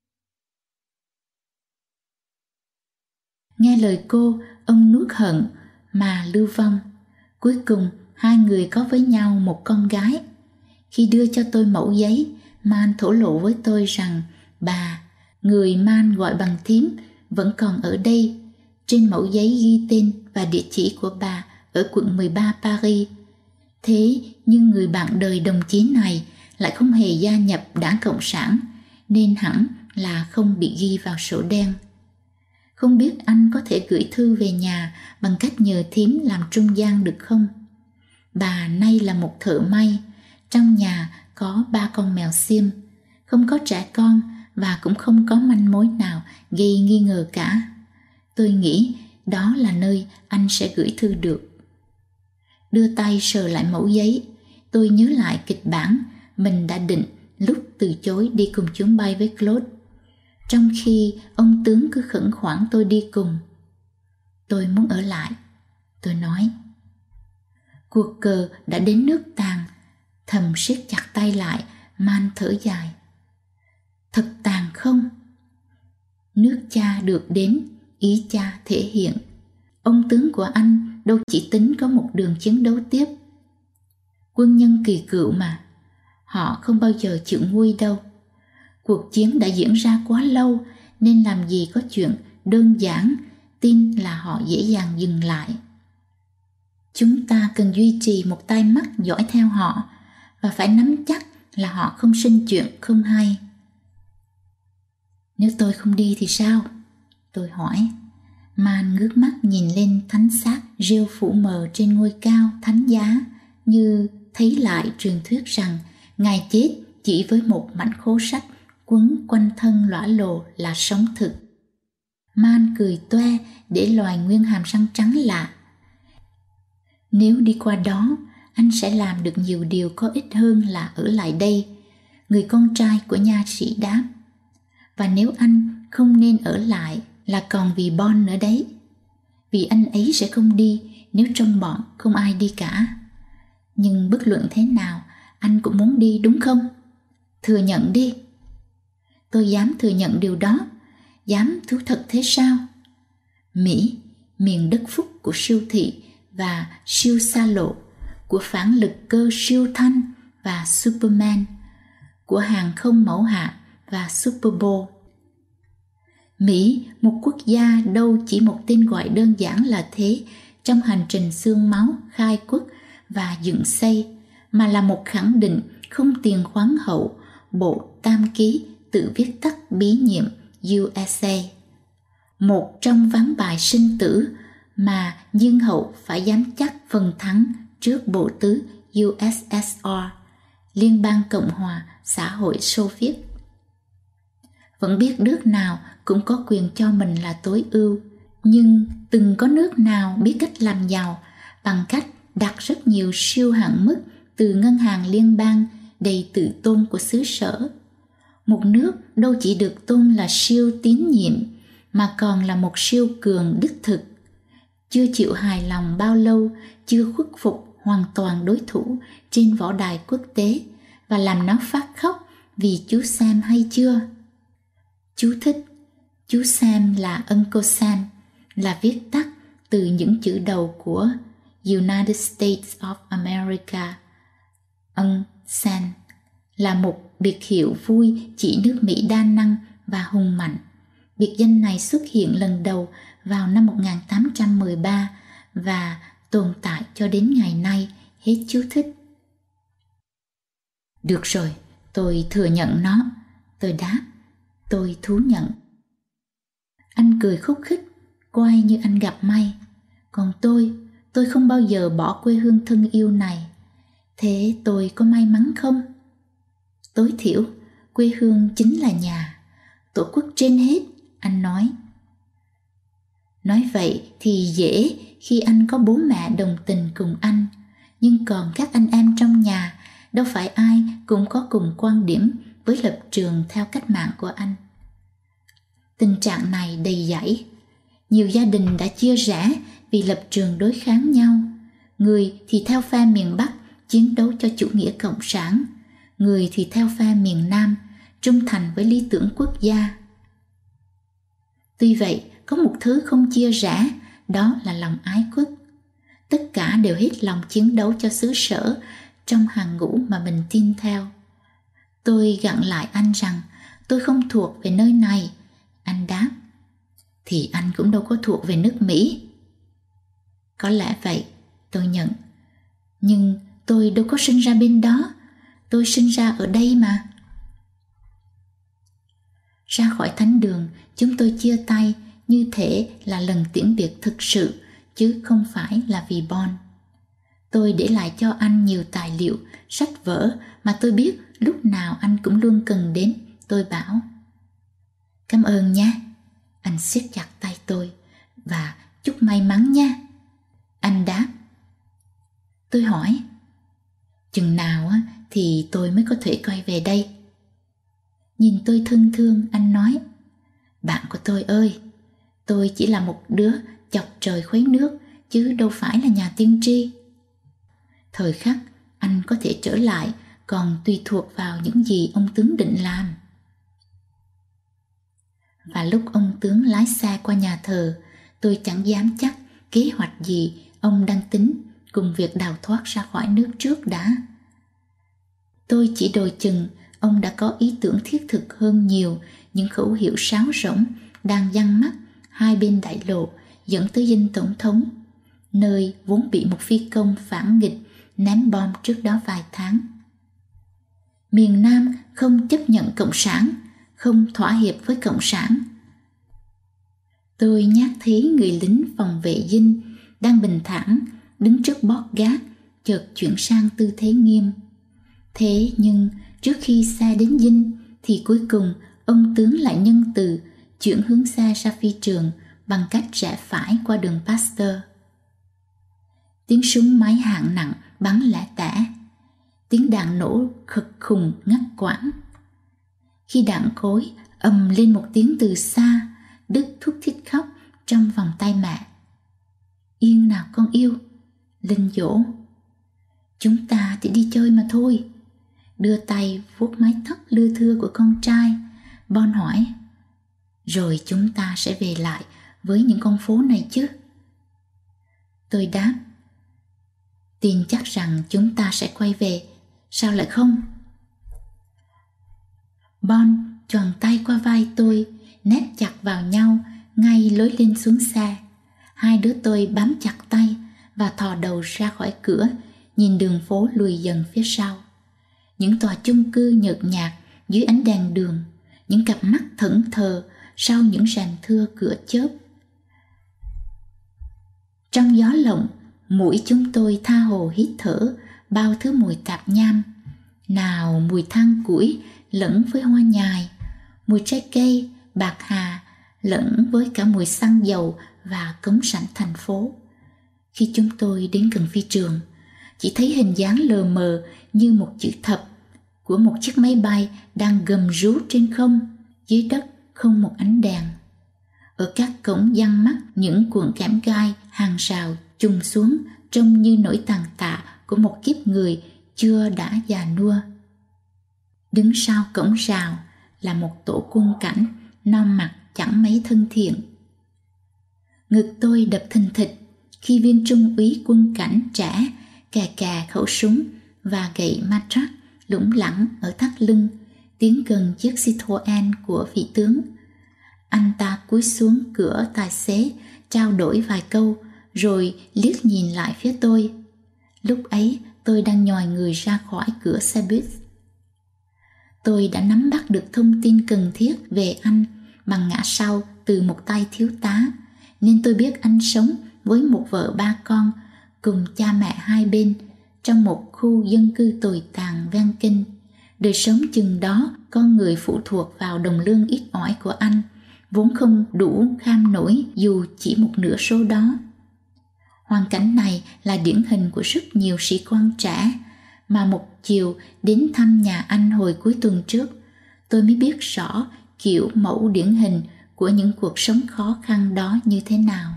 Nghe lời cô, ông nuốt hận mà lưu vong. Cuối cùng, hai người có với nhau một con gái. Khi đưa cho tôi mẫu giấy, Man thổ lộ với tôi rằng bà, người Man gọi bằng thím, vẫn còn ở đây. Trên mẫu giấy ghi tên và địa chỉ của bà ở quận mười ba Paris. Thế nhưng người bạn đời đồng chí này lại không hề gia nhập Đảng Cộng sản, nên hẳn là không bị ghi vào sổ đen. Không biết anh có thể gửi thư về nhà bằng cách nhờ thím làm trung gian được không? Bà nay là một thợ may, trong nhà có ba con mèo xiêm, không có trẻ con và cũng không có manh mối nào gây nghi ngờ cả. Tôi nghĩ đó là nơi anh sẽ gửi thư được. Đưa tay sờ lại mẫu giấy, tôi nhớ lại kịch bản mình đã định lúc từ chối đi cùng chuyến bay với Claude, trong khi ông tướng cứ khẩn khoản tôi đi cùng. Tôi muốn ở lại, tôi nói. Cuộc cờ đã đến nước tàn, thầm siết chặt tay lại, Man thở dài. Thật tàn không? Nước cha được đến, ý cha thể hiện. Ông tướng của anh đâu chỉ tính có một đường chiến đấu tiếp. Quân nhân kỳ cựu mà, họ không bao giờ chịu nguôi đâu. Cuộc chiến đã diễn ra quá lâu nên làm gì có chuyện đơn giản tin là họ dễ dàng dừng lại. Chúng ta cần duy trì một tai mắt dõi theo họ và phải nắm chắc là họ không sinh chuyện không hay. Nếu tôi không đi thì sao? Tôi hỏi. Man ngước mắt nhìn lên thánh xác rêu phủ mờ trên ngôi cao thánh giá, như thấy lại truyền thuyết rằng Ngài chết chỉ với một mảnh khố sách quấn quanh thân lõa lồ là sống thực. Man cười toe để loài nguyên hàm răng trắng lạ. Nếu đi qua đó, anh sẽ làm được nhiều điều có ích hơn là ở lại đây, người con trai của nha sĩ đáp. Và nếu anh không nên ở lại là còn vì Bon nữa đấy. Vì anh ấy sẽ không đi nếu trong bọn không ai đi cả. Nhưng bất luận thế nào, anh cũng muốn đi đúng không? Thừa nhận đi. Tôi dám thừa nhận điều đó. Dám thú thật thế sao? Mỹ, miền đất phúc của siêu thị và siêu xa lộ, của phản lực cơ siêu thanh và Superman, của hàng không mẫu hạm và Super Bowl. Mỹ, một quốc gia đâu chỉ một tên gọi đơn giản là thế trong hành trình xương máu, khai quốc và dựng xây, mà là một khẳng định không tiền khoáng hậu, bộ tam ký tự viết tắt bí nhiệm U S A. Một trong ván bài sinh tử mà Dương hậu phải dám chắc phần thắng trước bộ tứ U S S R, Liên bang Cộng hòa xã hội Xô Viết. Vẫn biết nước nào cũng có quyền cho mình là tối ưu, nhưng từng có nước nào biết cách làm giàu bằng cách đặt rất nhiều siêu hạn mức từ ngân hàng liên bang đầy tự tôn của xứ sở. Một nước đâu chỉ được tôn là siêu tín nhiệm mà còn là một siêu cường đích thực, chưa chịu hài lòng bao lâu, chưa khuất phục hoàn toàn đối thủ trên võ đài quốc tế và làm nó phát khóc vì chú Sam hay chưa? Chú thích: chú Sam là Uncle Sam, là viết tắt từ những chữ đầu của United States of America. Uncle Sam là một biệt hiệu vui chỉ nước Mỹ đa năng và hùng mạnh. Biệt danh này xuất hiện lần đầu vào năm một nghìn tám trăm mười ba và tồn tại cho đến ngày nay. Hết chú thích. Được rồi, tôi thừa nhận nó. Tôi đáp. Tôi thú nhận. Anh cười khúc khích, quay như anh gặp may. Còn tôi, tôi không bao giờ bỏ quê hương thân yêu này. Thế tôi có may mắn không? Tối thiểu, quê hương chính là nhà, tổ quốc trên hết, anh nói. Nói vậy thì dễ khi anh có bố mẹ đồng tình cùng anh, nhưng còn các anh em trong nhà, đâu phải ai cũng có cùng quan điểm với lập trường theo cách mạng của anh. Tình trạng này đầy dẫy. Nhiều gia đình đã chia rẽ vì lập trường đối kháng nhau. Người thì theo phe miền Bắc chiến đấu cho chủ nghĩa cộng sản, người thì theo phe miền Nam trung thành với lý tưởng quốc gia. Tuy vậy, có một thứ không chia rẽ, đó là lòng ái quốc. Tất cả đều hết lòng chiến đấu cho xứ sở trong hàng ngũ mà mình tin theo. Tôi gặng lại anh rằng tôi không thuộc về nơi này. Anh đáp. Thì anh cũng đâu có thuộc về nước Mỹ. Có lẽ vậy, tôi nhận. Nhưng tôi đâu có sinh ra bên đó. Tôi sinh ra ở đây mà. Ra khỏi thánh đường, chúng tôi chia tay như thể là lần tiễn biệt thực sự, chứ không phải là vì Bon. Tôi để lại cho anh nhiều tài liệu, sách vở mà tôi biết lúc nào anh cũng luôn cần đến. Tôi bảo. Cảm ơn nha. Anh siết chặt tay tôi. Và chúc may mắn nha. Anh đáp. Tôi hỏi. Chừng nào thì tôi mới có thể quay về đây? Nhìn tôi thân thương, anh nói. Bạn của tôi ơi, tôi chỉ là một đứa chọc trời khuấy nước, chứ đâu phải là nhà tiên tri. Thời khắc anh có thể trở lại còn tùy thuộc vào những gì ông tướng định làm. Và lúc ông tướng lái xe qua nhà thờ, tôi chẳng dám chắc kế hoạch gì ông đang tính cùng việc đào thoát ra khỏi nước trước đã. Tôi chỉ đồi chừng ông đã có ý tưởng thiết thực hơn nhiều những khẩu hiệu sáo rỗng đang giăng mắt hai bên đại lộ dẫn tới dinh tổng thống, nơi vốn bị một phi công phản nghịch ném bom trước đó vài tháng. Miền Nam không chấp nhận Cộng sản, không thỏa hiệp với Cộng sản. Tôi nhát thấy người lính phòng vệ dinh đang bình thản đứng trước bót gác, chợt chuyển sang tư thế nghiêm. Thế nhưng trước khi xe đến dinh thì cuối cùng ông tướng lại nhân từ chuyển hướng xe ra phi trường bằng cách rẽ phải qua đường Pasteur. Tiếng súng máy hạng nặng bắn lẻ tẻ, tiếng đạn nổ khực khùng ngắt quãng. Khi đạn cối ầm lên một tiếng từ xa, Đức thút thít khóc trong vòng tay mẹ. Yên nào con yêu, Linh dỗ. Chúng ta chỉ đi chơi mà thôi. Đưa tay vuốt mái tóc lưa thưa của con trai, Bon hỏi. Rồi chúng ta sẽ về lại với những con phố này chứ? Tôi đáp. Tin chắc rằng chúng ta sẽ quay về, sao lại không? Bon choàng tay qua vai tôi, nép chặt vào nhau ngay lối lên xuống xe. Hai đứa tôi bám chặt tay và thò đầu ra khỏi cửa, nhìn đường phố lùi dần phía sau. Những tòa chung cư nhợt nhạt dưới ánh đèn đường, những cặp mắt thẫn thờ sau những rèm thưa cửa chớp. Trong gió lộng, mũi chúng tôi tha hồ hít thở bao thứ mùi tạp nham. Nào mùi than củi lẫn với hoa nhài, mùi trái cây, bạc hà lẫn với cả mùi xăng dầu và cống rãnh thành phố. Khi chúng tôi đến gần phi trường, chỉ thấy hình dáng lờ mờ như một chữ thập của một chiếc máy bay đang gầm rú trên không. Dưới đất không một ánh đèn. Ở các cổng giăng mắt những cuộn kẽm gai hàng rào chùng xuống, trông như nỗi tàn tạ của một kiếp người chưa đã già nua. Đứng sau cổng rào là một tổ quân cảnh non mặt chẳng mấy thân thiện. Ngực tôi đập thình thịch khi viên trung úy quân cảnh trẻ cà cà khẩu súng và gậy matrac lủng lẳng ở thắt lưng tiến gần chiếc Citroën của vị tướng. Anh ta cúi xuống cửa tài xế trao đổi vài câu rồi liếc nhìn lại phía tôi. Lúc ấy tôi đang nhòi người ra khỏi cửa xe buýt. Tôi đã nắm bắt được thông tin cần thiết về anh bằng ngã sau từ một tay thiếu tá, nên tôi biết anh sống với một vợ ba con cùng cha mẹ hai bên trong một khu dân cư tồi tàn ven kinh. Đời sống chừng đó, con người phụ thuộc vào đồng lương ít ỏi của anh vốn không đủ kham nổi dù chỉ một nửa số đó. Hoàn cảnh này là điển hình của rất nhiều sĩ quan trẻ mà một chiều đến thăm nhà anh hồi cuối tuần trước, tôi mới biết rõ kiểu mẫu điển hình của những cuộc sống khó khăn đó như thế nào.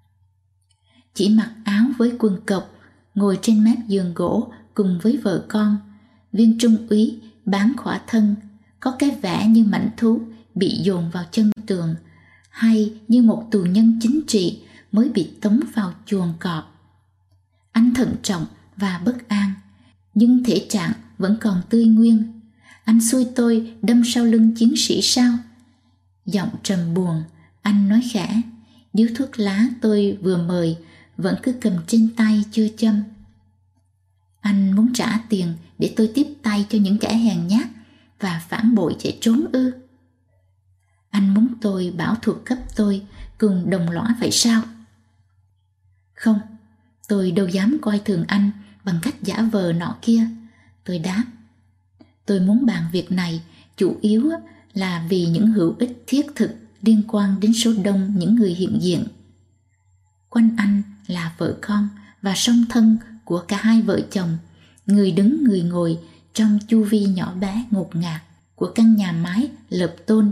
Chỉ mặc áo với quần cộc, ngồi trên mép giường gỗ cùng với vợ con, viên trung úy bán khỏa thân, có cái vẻ như mãnh thú bị dồn vào chân tường, hay như một tù nhân chính trị mới bị tống vào chuồng cọp. Anh thận trọng và bất an, nhưng thể trạng vẫn còn tươi nguyên. Anh xui tôi đâm sau lưng chiến sĩ sao? Giọng trầm buồn, anh nói khẽ, điếu thuốc lá tôi vừa mời vẫn cứ cầm trên tay chưa châm. Anh muốn trả tiền để tôi tiếp tay cho những kẻ hèn nhát và phản bội chạy trốn ư? Anh muốn tôi bảo thuộc cấp tôi cùng đồng lõa vậy sao? Không, tôi đâu dám coi thường anh bằng cách giả vờ nọ kia. Tôi đáp, tôi muốn bàn việc này chủ yếu là vì những hữu ích thiết thực liên quan đến số đông những người hiện diện. Quanh anh là vợ con và song thân của cả hai vợ chồng, người đứng người ngồi trong chu vi nhỏ bé ngột ngạt của căn nhà mái lợp tôn.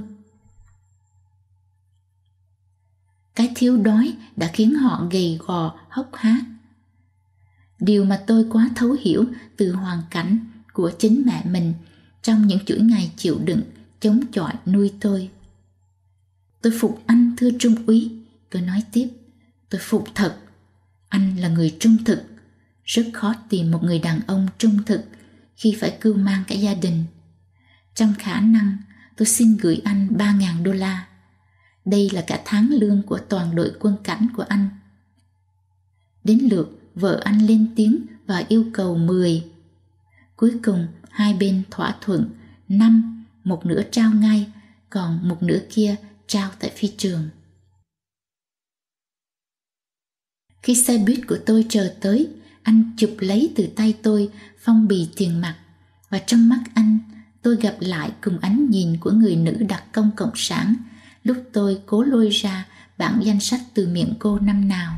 Cái thiếu đói đã khiến họ gầy gò hốc hác. Điều mà tôi quá thấu hiểu từ hoàn cảnh của chính mẹ mình trong những chuỗi ngày chịu đựng chống chọi nuôi tôi. Tôi phục anh thưa trung úy, tôi nói tiếp, tôi phục thật. Anh là người trung thực, rất khó tìm một người đàn ông trung thực khi phải cưu mang cả gia đình. Trong khả năng, tôi xin gửi anh ba ngàn đô la. Đây là cả tháng lương của toàn đội quân cảnh của anh. Đến lượt vợ anh lên tiếng và yêu cầu mười. Cuối cùng hai bên thỏa thuận năm, một nửa trao ngay, còn một nửa kia trao tại phi trường. Khi xe buýt của tôi chờ tới, anh chụp lấy từ tay tôi phong bì tiền mặt, và trong mắt anh tôi gặp lại cùng ánh nhìn của người nữ đặc công cộng sản lúc tôi cố lôi ra bản danh sách từ miệng cô năm nào.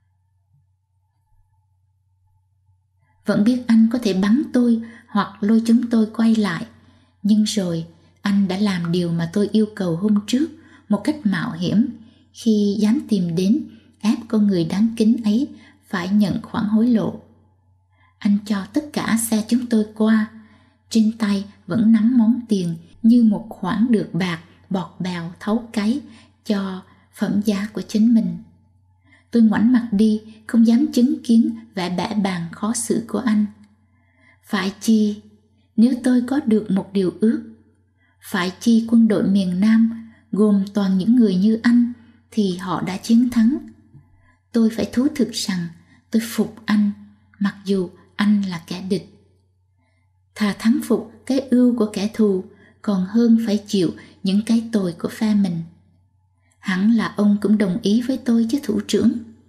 Vẫn biết anh có thể bắn tôi hoặc lôi chúng tôi quay lại, nhưng rồi anh đã làm điều mà tôi yêu cầu hôm trước một cách mạo hiểm khi dám tìm đến ép con người đáng kính ấy phải nhận khoản hối lộ. Anh cho tất cả xe chúng tôi qua, trên tay vẫn nắm món tiền như một khoản được bạc bọt bèo thấu cáy cho phẩm giá của chính mình. Tôi ngoảnh mặt đi, không dám chứng kiến vẻ bẽ bàng khó xử của anh. Phải chi, nếu tôi có được một điều ước, phải chi quân đội miền Nam gồm toàn những người như anh thì họ đã chiến thắng. Tôi phải thú thực rằng tôi phục anh, mặc dù anh là kẻ địch. Thà thắng phục cái ưu của kẻ thù còn hơn phải chịu những cái tồi của phe mình. Hẳn là ông cũng đồng ý với tôi chứ thủ trưởng.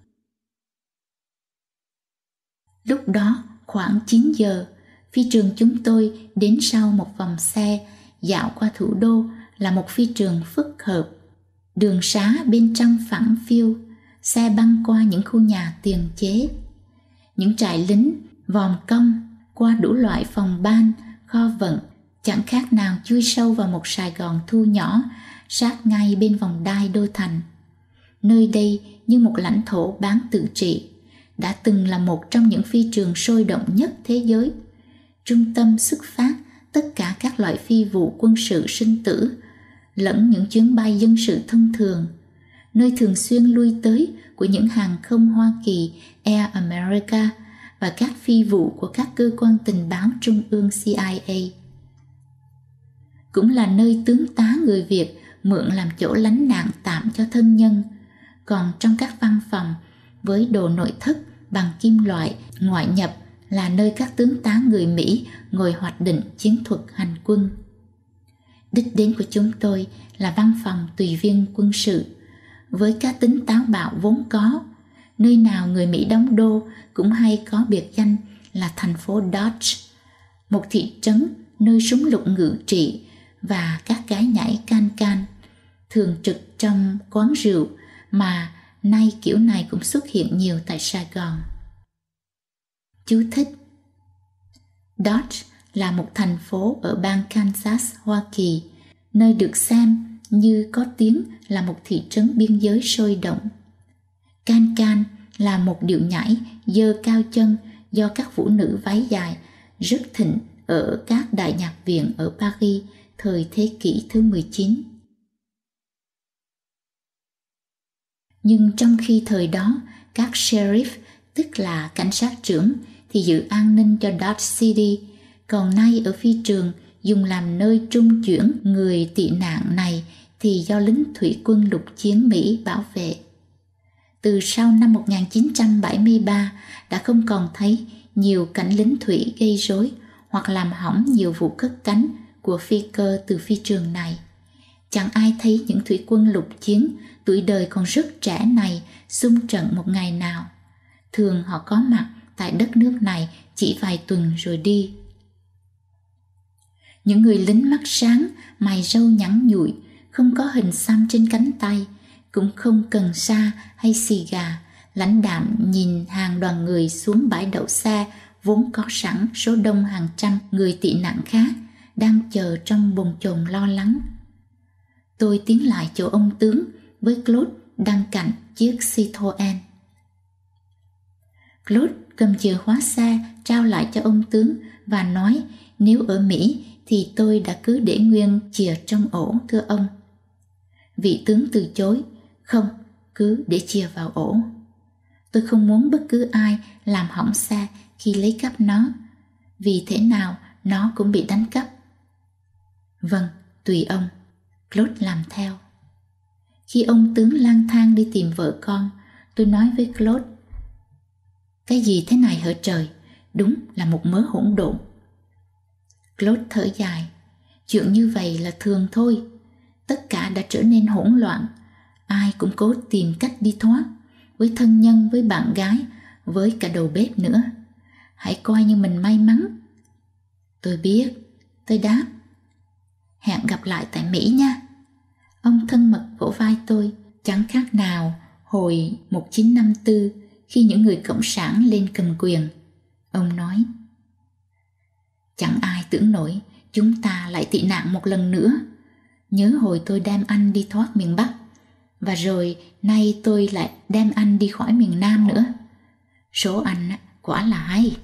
Lúc đó khoảng chín giờ, phi trường chúng tôi đến sau một vòng xe dạo qua thủ đô là một phi trường phức hợp. Đường xá bên trong phẳng phiu, xe băng qua những khu nhà tiền chế, những trại lính vòm cong qua đủ loại phòng ban, kho vận, chẳng khác nào chui sâu vào một Sài Gòn thu nhỏ sát ngay bên vòng đai đô thành. Nơi đây như một lãnh thổ bán tự trị, đã từng là một trong những phi trường sôi động nhất thế giới, trung tâm xuất phát tất cả các loại phi vụ quân sự sinh tử, lẫn những chuyến bay dân sự thông thường, nơi thường xuyên lui tới của những hàng không Hoa Kỳ, Air America và các phi vụ của các cơ quan tình báo trung ương C I A. Cũng là nơi tướng tá người Việt mượn làm chỗ lánh nạn tạm cho thân nhân, còn trong các văn phòng với đồ nội thất bằng kim loại ngoại nhập là nơi các tướng tá người Mỹ ngồi hoạch định chiến thuật hành quân. Đích đến của chúng tôi là văn phòng tùy viên quân sự, với cá tính táo bạo vốn có, nơi nào người Mỹ đóng đô cũng hay có biệt danh là thành phố Dodge, một thị trấn nơi súng lục ngự trị và các gái nhảy can can, thường trực trong quán rượu mà nay kiểu này cũng xuất hiện nhiều tại Sài Gòn. Chú thích: Dodge là một thành phố ở bang Kansas, Hoa Kỳ, nơi được xem như có tiếng là một thị trấn biên giới sôi động. Can can là một điệu nhảy giơ cao chân do các phụ nữ váy dài rất thịnh ở các đại nhạc viện ở Paris thời thế kỷ thứ mười chín. Nhưng trong khi thời đó các sheriff, tức là cảnh sát trưởng, thì giữ an ninh cho Dodge City, còn nay ở phi trường dùng làm nơi trung chuyển người tị nạn này thì do lính thủy quân lục chiến Mỹ bảo vệ. Từ sau năm một nghìn chín trăm bảy mươi ba đã không còn thấy nhiều cảnh lính thủy gây rối hoặc làm hỏng nhiều vụ cất cánh của phi cơ từ phi trường này. Chẳng ai thấy những thủy quân lục chiến tuổi đời còn rất trẻ này xung trận một ngày nào. Thường họ có mặt tại đất nước này chỉ vài tuần rồi đi. Những người lính mắt sáng, mày râu nhẵn nhụi, không có hình xăm trên cánh tay, cũng không cần sa hay xì gà, lãnh đạm nhìn hàng đoàn người xuống bãi đậu xe vốn có sẵn số đông hàng trăm người tị nạn khác đang chờ trong bồn chồn lo lắng. Tôi tiến lại chỗ ông tướng với Claude đang cạnh chiếc Citroën. Claude cầm chìa khóa xe trao lại cho ông tướng và nói nếu ở Mỹ thì tôi đã cứ để nguyên chìa trong ổ, thưa ông. Vị tướng từ chối, không, cứ để chìa vào ổ. Tôi không muốn bất cứ ai làm hỏng xe khi lấy cắp nó, vì thế nào nó cũng bị đánh cắp. Vâng, tùy ông. Claude làm theo. Khi ông tướng lang thang đi tìm vợ con, tôi nói với Claude: cái gì thế này hả trời, đúng là một mớ hỗn độn. Claude thở dài: chuyện như vậy là thường thôi, tất cả đã trở nên hỗn loạn, ai cũng cố tìm cách đi thoát, với thân nhân, với bạn gái, với cả đầu bếp nữa. Hãy coi như mình may mắn. Tôi biết, tôi đáp. Hẹn gặp lại tại Mỹ nha. Ông thân mật vỗ vai tôi, chẳng khác nào hồi một nghìn chín trăm năm mươi tư khi những người cộng sản lên cầm quyền. Ông nói: chẳng ai tưởng nổi chúng ta lại tị nạn một lần nữa. Nhớ hồi tôi đem anh đi thoát miền Bắc, và rồi nay tôi lại đem anh đi khỏi miền Nam nữa. Số anh quả là hay.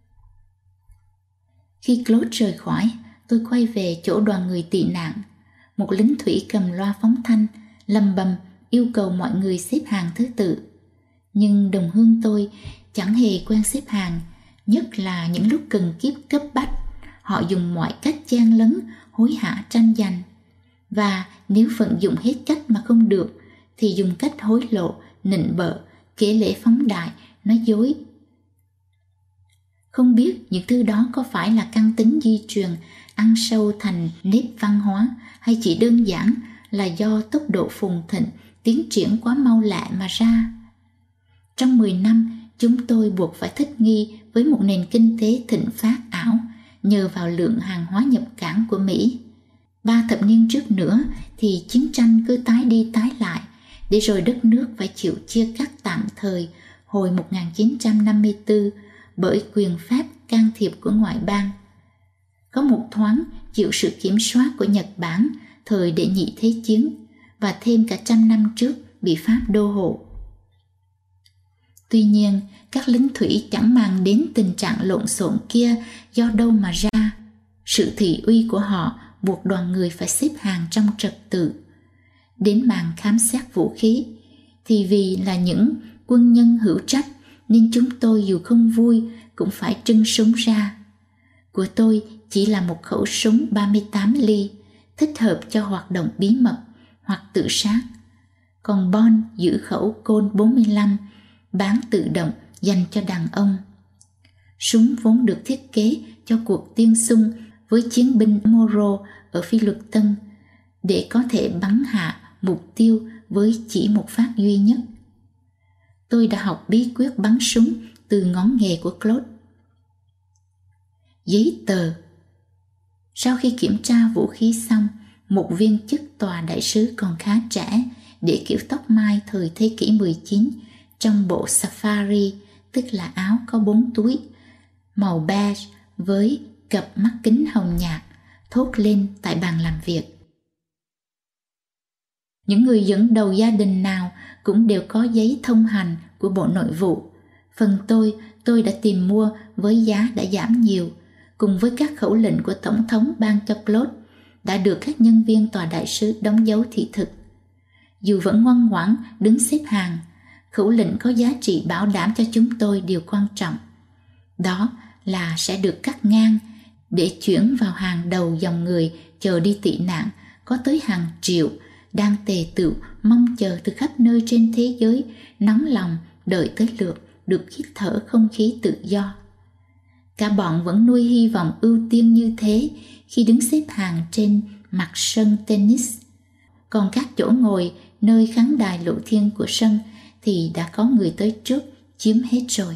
Khi Claude rời khỏi, tôi quay về chỗ đoàn người tị nạn. Một lính thủy cầm loa phóng thanh lầm bầm yêu cầu mọi người xếp hàng thứ tự. Nhưng đồng hương tôi chẳng hề quen xếp hàng, nhất là những lúc cần kiếp cấp bách. Họ dùng mọi cách chen lấn, hối hả tranh giành. Và nếu vận dụng hết cách mà không được, thì dùng cách hối lộ, nịnh bợ, kể lể phóng đại, nói dối. Không biết những thứ đó có phải là căn tính di truyền, ăn sâu thành nếp văn hóa, hay chỉ đơn giản là do tốc độ phồn thịnh, tiến triển quá mau lẹ mà ra. Trong mười năm, chúng tôi buộc phải thích nghi với một nền kinh tế thịnh phát ảo nhờ vào lượng hàng hóa nhập cảng của Mỹ. Ba thập niên trước nữa thì chiến tranh cứ tái đi tái lại, để rồi đất nước phải chịu chia cắt tạm thời hồi một nghìn chín trăm năm mươi tư bởi quyền phép can thiệp của ngoại bang. Có một thoáng chịu sự kiểm soát của Nhật Bản thời đệ nhị thế chiến, và thêm cả trăm năm trước bị Pháp đô hộ. Tuy nhiên, các lính thủy chẳng màng đến tình trạng lộn xộn kia do đâu mà ra. Sự thị uy của họ buộc đoàn người phải xếp hàng trong trật tự. Đến màn khám xét vũ khí, thì vì là những quân nhân hữu trách nên chúng tôi dù không vui cũng phải trưng súng ra. Của tôi chỉ là một khẩu súng ba mươi tám ly, thích hợp cho hoạt động bí mật hoặc tự sát. Còn Bon giữ khẩu Colt bốn mươi lăm, bán tự động dành cho đàn ông. Súng vốn được thiết kế cho cuộc tiên xung với chiến binh Moro ở Phi Luật Tân, để có thể bắn hạ mục tiêu với chỉ một phát duy nhất. Tôi đã học bí quyết bắn súng từ ngón nghề của Claude. Giấy tờ. Sau khi kiểm tra vũ khí xong, một viên chức tòa đại sứ còn khá trẻ, để kiểu tóc mai thời thế kỷ mười chín, trong bộ safari, tức là áo có bốn túi, màu beige với cặp mắt kính hồng nhạt, thốt lên tại bàn làm việc: những người dẫn đầu gia đình nào cũng đều có giấy thông hành của Bộ Nội vụ. Phần tôi, tôi đã tìm mua với giá đã giảm nhiều, cùng với các khẩu lệnh của Tổng thống ban cho Claude, đã được các nhân viên tòa đại sứ đóng dấu thị thực. Dù vẫn ngoan ngoãn đứng xếp hàng, khẩu lệnh có giá trị bảo đảm cho chúng tôi điều quan trọng. Đó là sẽ được cắt ngang để chuyển vào hàng đầu dòng người chờ đi tị nạn, có tới hàng triệu, đang tề tựu mong chờ từ khắp nơi trên thế giới, nóng lòng đợi tới lượt được hít thở không khí tự do. Cả bọn vẫn nuôi hy vọng ưu tiên như thế khi đứng xếp hàng trên mặt sân tennis. Còn các chỗ ngồi nơi khán đài lộ thiên của sân thì đã có người tới trước chiếm hết rồi.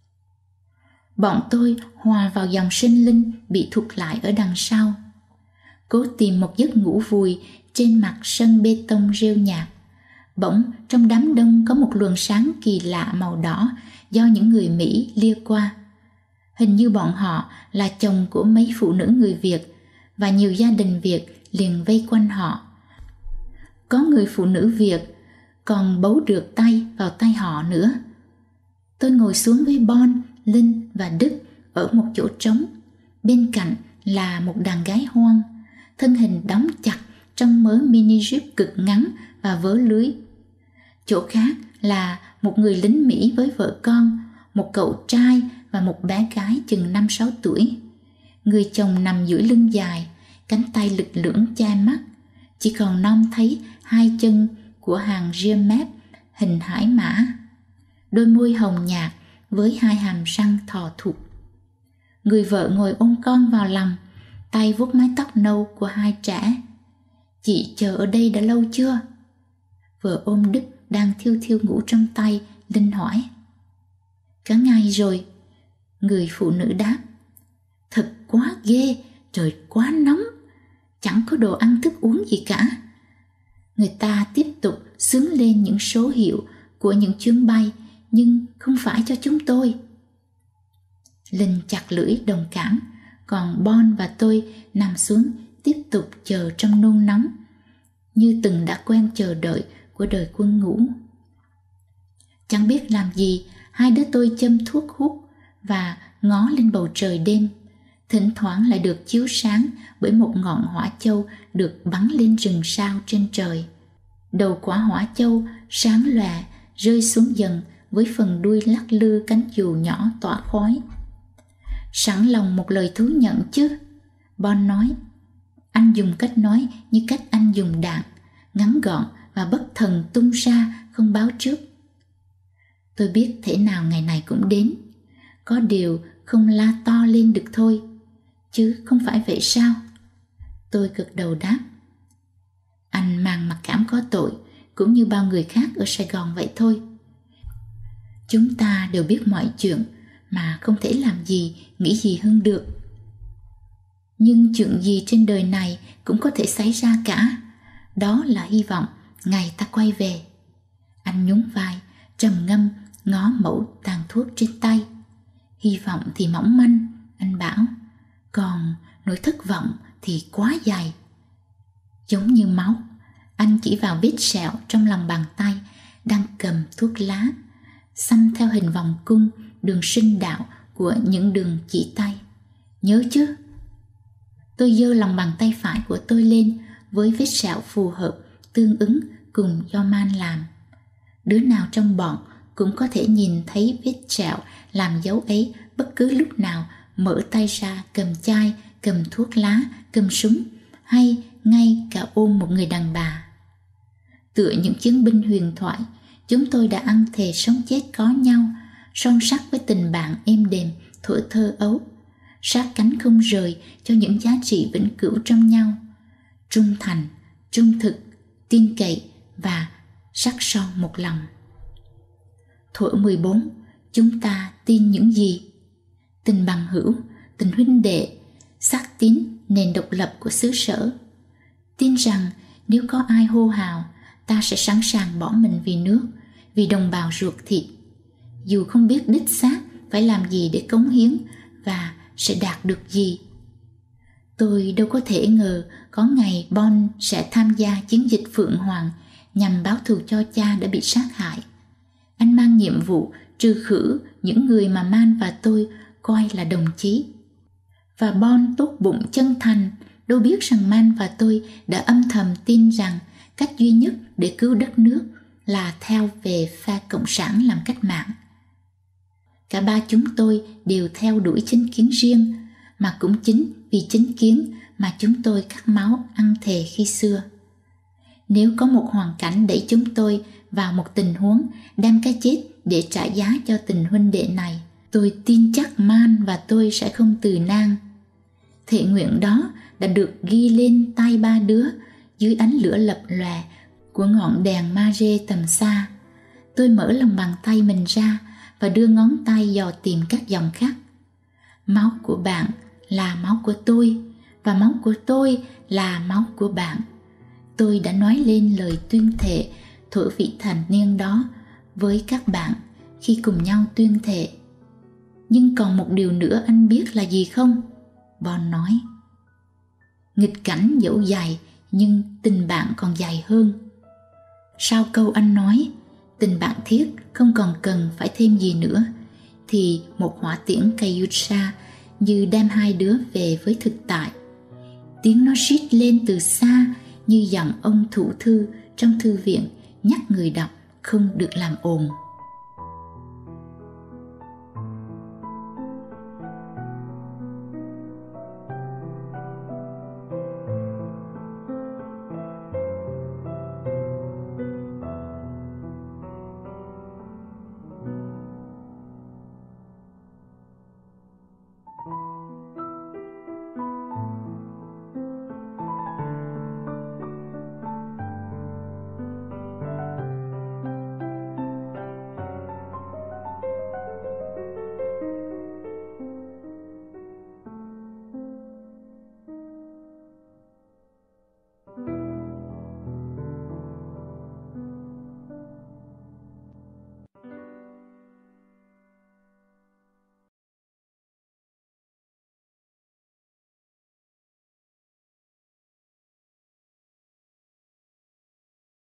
Bọn tôi hòa vào dòng sinh linh bị thụt lại ở đằng sau, cố tìm một giấc ngủ vùi trên mặt sân bê tông rêu nhạt. Bỗng trong đám đông có một luồng sáng kỳ lạ màu đỏ do những người Mỹ lia qua. Hình như bọn họ là chồng của mấy phụ nữ người Việt, và nhiều gia đình Việt liền vây quanh họ. Có người phụ nữ Việt còn bấu được tay vào tay họ nữa. Tôi ngồi xuống với Bon, Linh và Đức ở một chỗ trống. Bên cạnh là một đàn gái hoang, thân hình đóng chặt trong mớ mini jeep cực ngắn và vớ lưới. Chỗ khác là một người lính Mỹ với vợ con, một cậu trai và một bé gái chừng năm sáu tuổi. Người chồng nằm duỗi lưng dài, cánh tay lực lưỡng che mắt, chỉ còn non thấy hai chân của hàng ria mép hình hải mã. Đôi môi hồng nhạt với hai hàm răng thò thụt. Người vợ ngồi ôm con vào lòng, tay vuốt mái tóc nâu của hai trẻ. Chị chờ ở đây đã lâu chưa? Vợ ôm Đức đang thiêu thiêu ngủ trong tay, Linh hỏi. Cả ngày rồi, người phụ nữ đáp. Thật quá ghê, trời quá nóng, chẳng có đồ ăn thức uống gì cả. Người ta tiếp tục xướng lên những số hiệu của những chuyến bay, nhưng không phải cho chúng tôi. Linh chặt lưỡi đồng cảm, còn Bon và tôi nằm xuống tiếp tục chờ trong nôn nóng, như từng đã quen chờ đợi của đời quân ngũ. Chẳng biết làm gì, hai đứa tôi châm thuốc hút và ngó lên bầu trời đêm, thỉnh thoảng lại được chiếu sáng bởi một ngọn hỏa châu được bắn lên rừng sao trên trời. Đầu quả hỏa châu sáng lòe rơi xuống dần với phần đuôi lắc lư cánh dù nhỏ tỏa khói. Sẵn lòng một lời thú nhận chứ, Bon nói. Anh dùng cách nói như cách anh dùng đạn, ngắn gọn và bất thần tung ra không báo trước. Tôi biết thể nào ngày này cũng đến, có điều không la to lên được thôi, chứ không phải vậy sao? Tôi gật đầu đáp. Anh mang mặc cảm có tội, cũng như bao người khác ở Sài Gòn vậy thôi. Chúng ta đều biết mọi chuyện mà không thể làm gì, nghĩ gì hơn được. Nhưng chuyện gì trên đời này cũng có thể xảy ra cả. Đó là hy vọng ngày ta quay về. Anh nhún vai, trầm ngâm, ngó mẫu tàn thuốc trên tay. Hy vọng thì mỏng manh, anh bảo. Còn nỗi thất vọng thì quá dày. Giống như máu, anh chỉ vào vết sẹo trong lòng bàn tay, đang cầm thuốc lá, xăm theo hình vòng cung, đường sinh đạo của những đường chỉ tay. Nhớ chứ? Tôi giơ lòng bàn tay phải của tôi lên với vết sẹo phù hợp, tương ứng cùng do man làm. Đứa nào trong bọn cũng có thể nhìn thấy vết sẹo làm dấu ấy bất cứ lúc nào mở tay ra cầm chai, cầm thuốc lá, cầm súng, hay ngay cả ôm một người đàn bà. Tựa những chiến binh huyền thoại, chúng tôi đã ăn thề sống chết có nhau, son sắt với tình bạn êm đềm thuở thơ ấu, sát cánh không rời cho những giá trị vĩnh cửu trong nhau: trung thành, trung thực, tin cậy và sắc son một lòng. Thuở mười bốn, chúng ta tin những gì? Tình bằng hữu, tình huynh đệ, xác tín nền độc lập của xứ sở. Tin rằng nếu có ai hô hào, ta sẽ sẵn sàng bỏ mình vì nước, vì đồng bào ruột thịt, dù không biết đích xác phải làm gì để cống hiến và sẽ đạt được gì. Tôi đâu có thể ngờ có ngày Bon sẽ tham gia chiến dịch Phượng Hoàng nhằm báo thù cho cha đã bị sát hại. Anh mang nhiệm vụ trừ khử những người mà Man và tôi coi là đồng chí. Và Bon tốt bụng chân thành, đâu biết rằng Man và tôi đã âm thầm tin rằng cách duy nhất để cứu đất nước là theo về phe cộng sản làm cách mạng. Cả ba chúng tôi đều theo đuổi chính kiến riêng, mà cũng chính vì chính kiến mà chúng tôi cắt máu ăn thề khi xưa. Nếu có một hoàn cảnh đẩy chúng tôi vào một tình huống đem cái chết để trả giá cho tình huynh đệ này, tôi tin chắc Man và tôi sẽ không từ nan. Thệ nguyện đó đã được ghi lên tay ba đứa dưới ánh lửa lập lòe của ngọn đèn ma rê tầm xa. Tôi mở lòng bàn tay mình ra và đưa ngón tay dò tìm các dòng khắc. Máu của bạn là máu của tôi, và máu của tôi là máu của bạn. Tôi đã nói lên lời tuyên thệ thuở vị thành niên đó với các bạn khi cùng nhau tuyên thệ. Nhưng còn một điều nữa anh biết là gì không? Bon nói. Nghịch cảnh dẫu dài, nhưng tình bạn còn dài hơn. Sau câu anh nói, tình bạn thiết không còn cần phải thêm gì nữa, thì một hỏa tiễn Katyusha như đem hai đứa về với thực tại. Tiếng nó rít lên từ xa như giọng ông thủ thư trong thư viện nhắc người đọc không được làm ồn.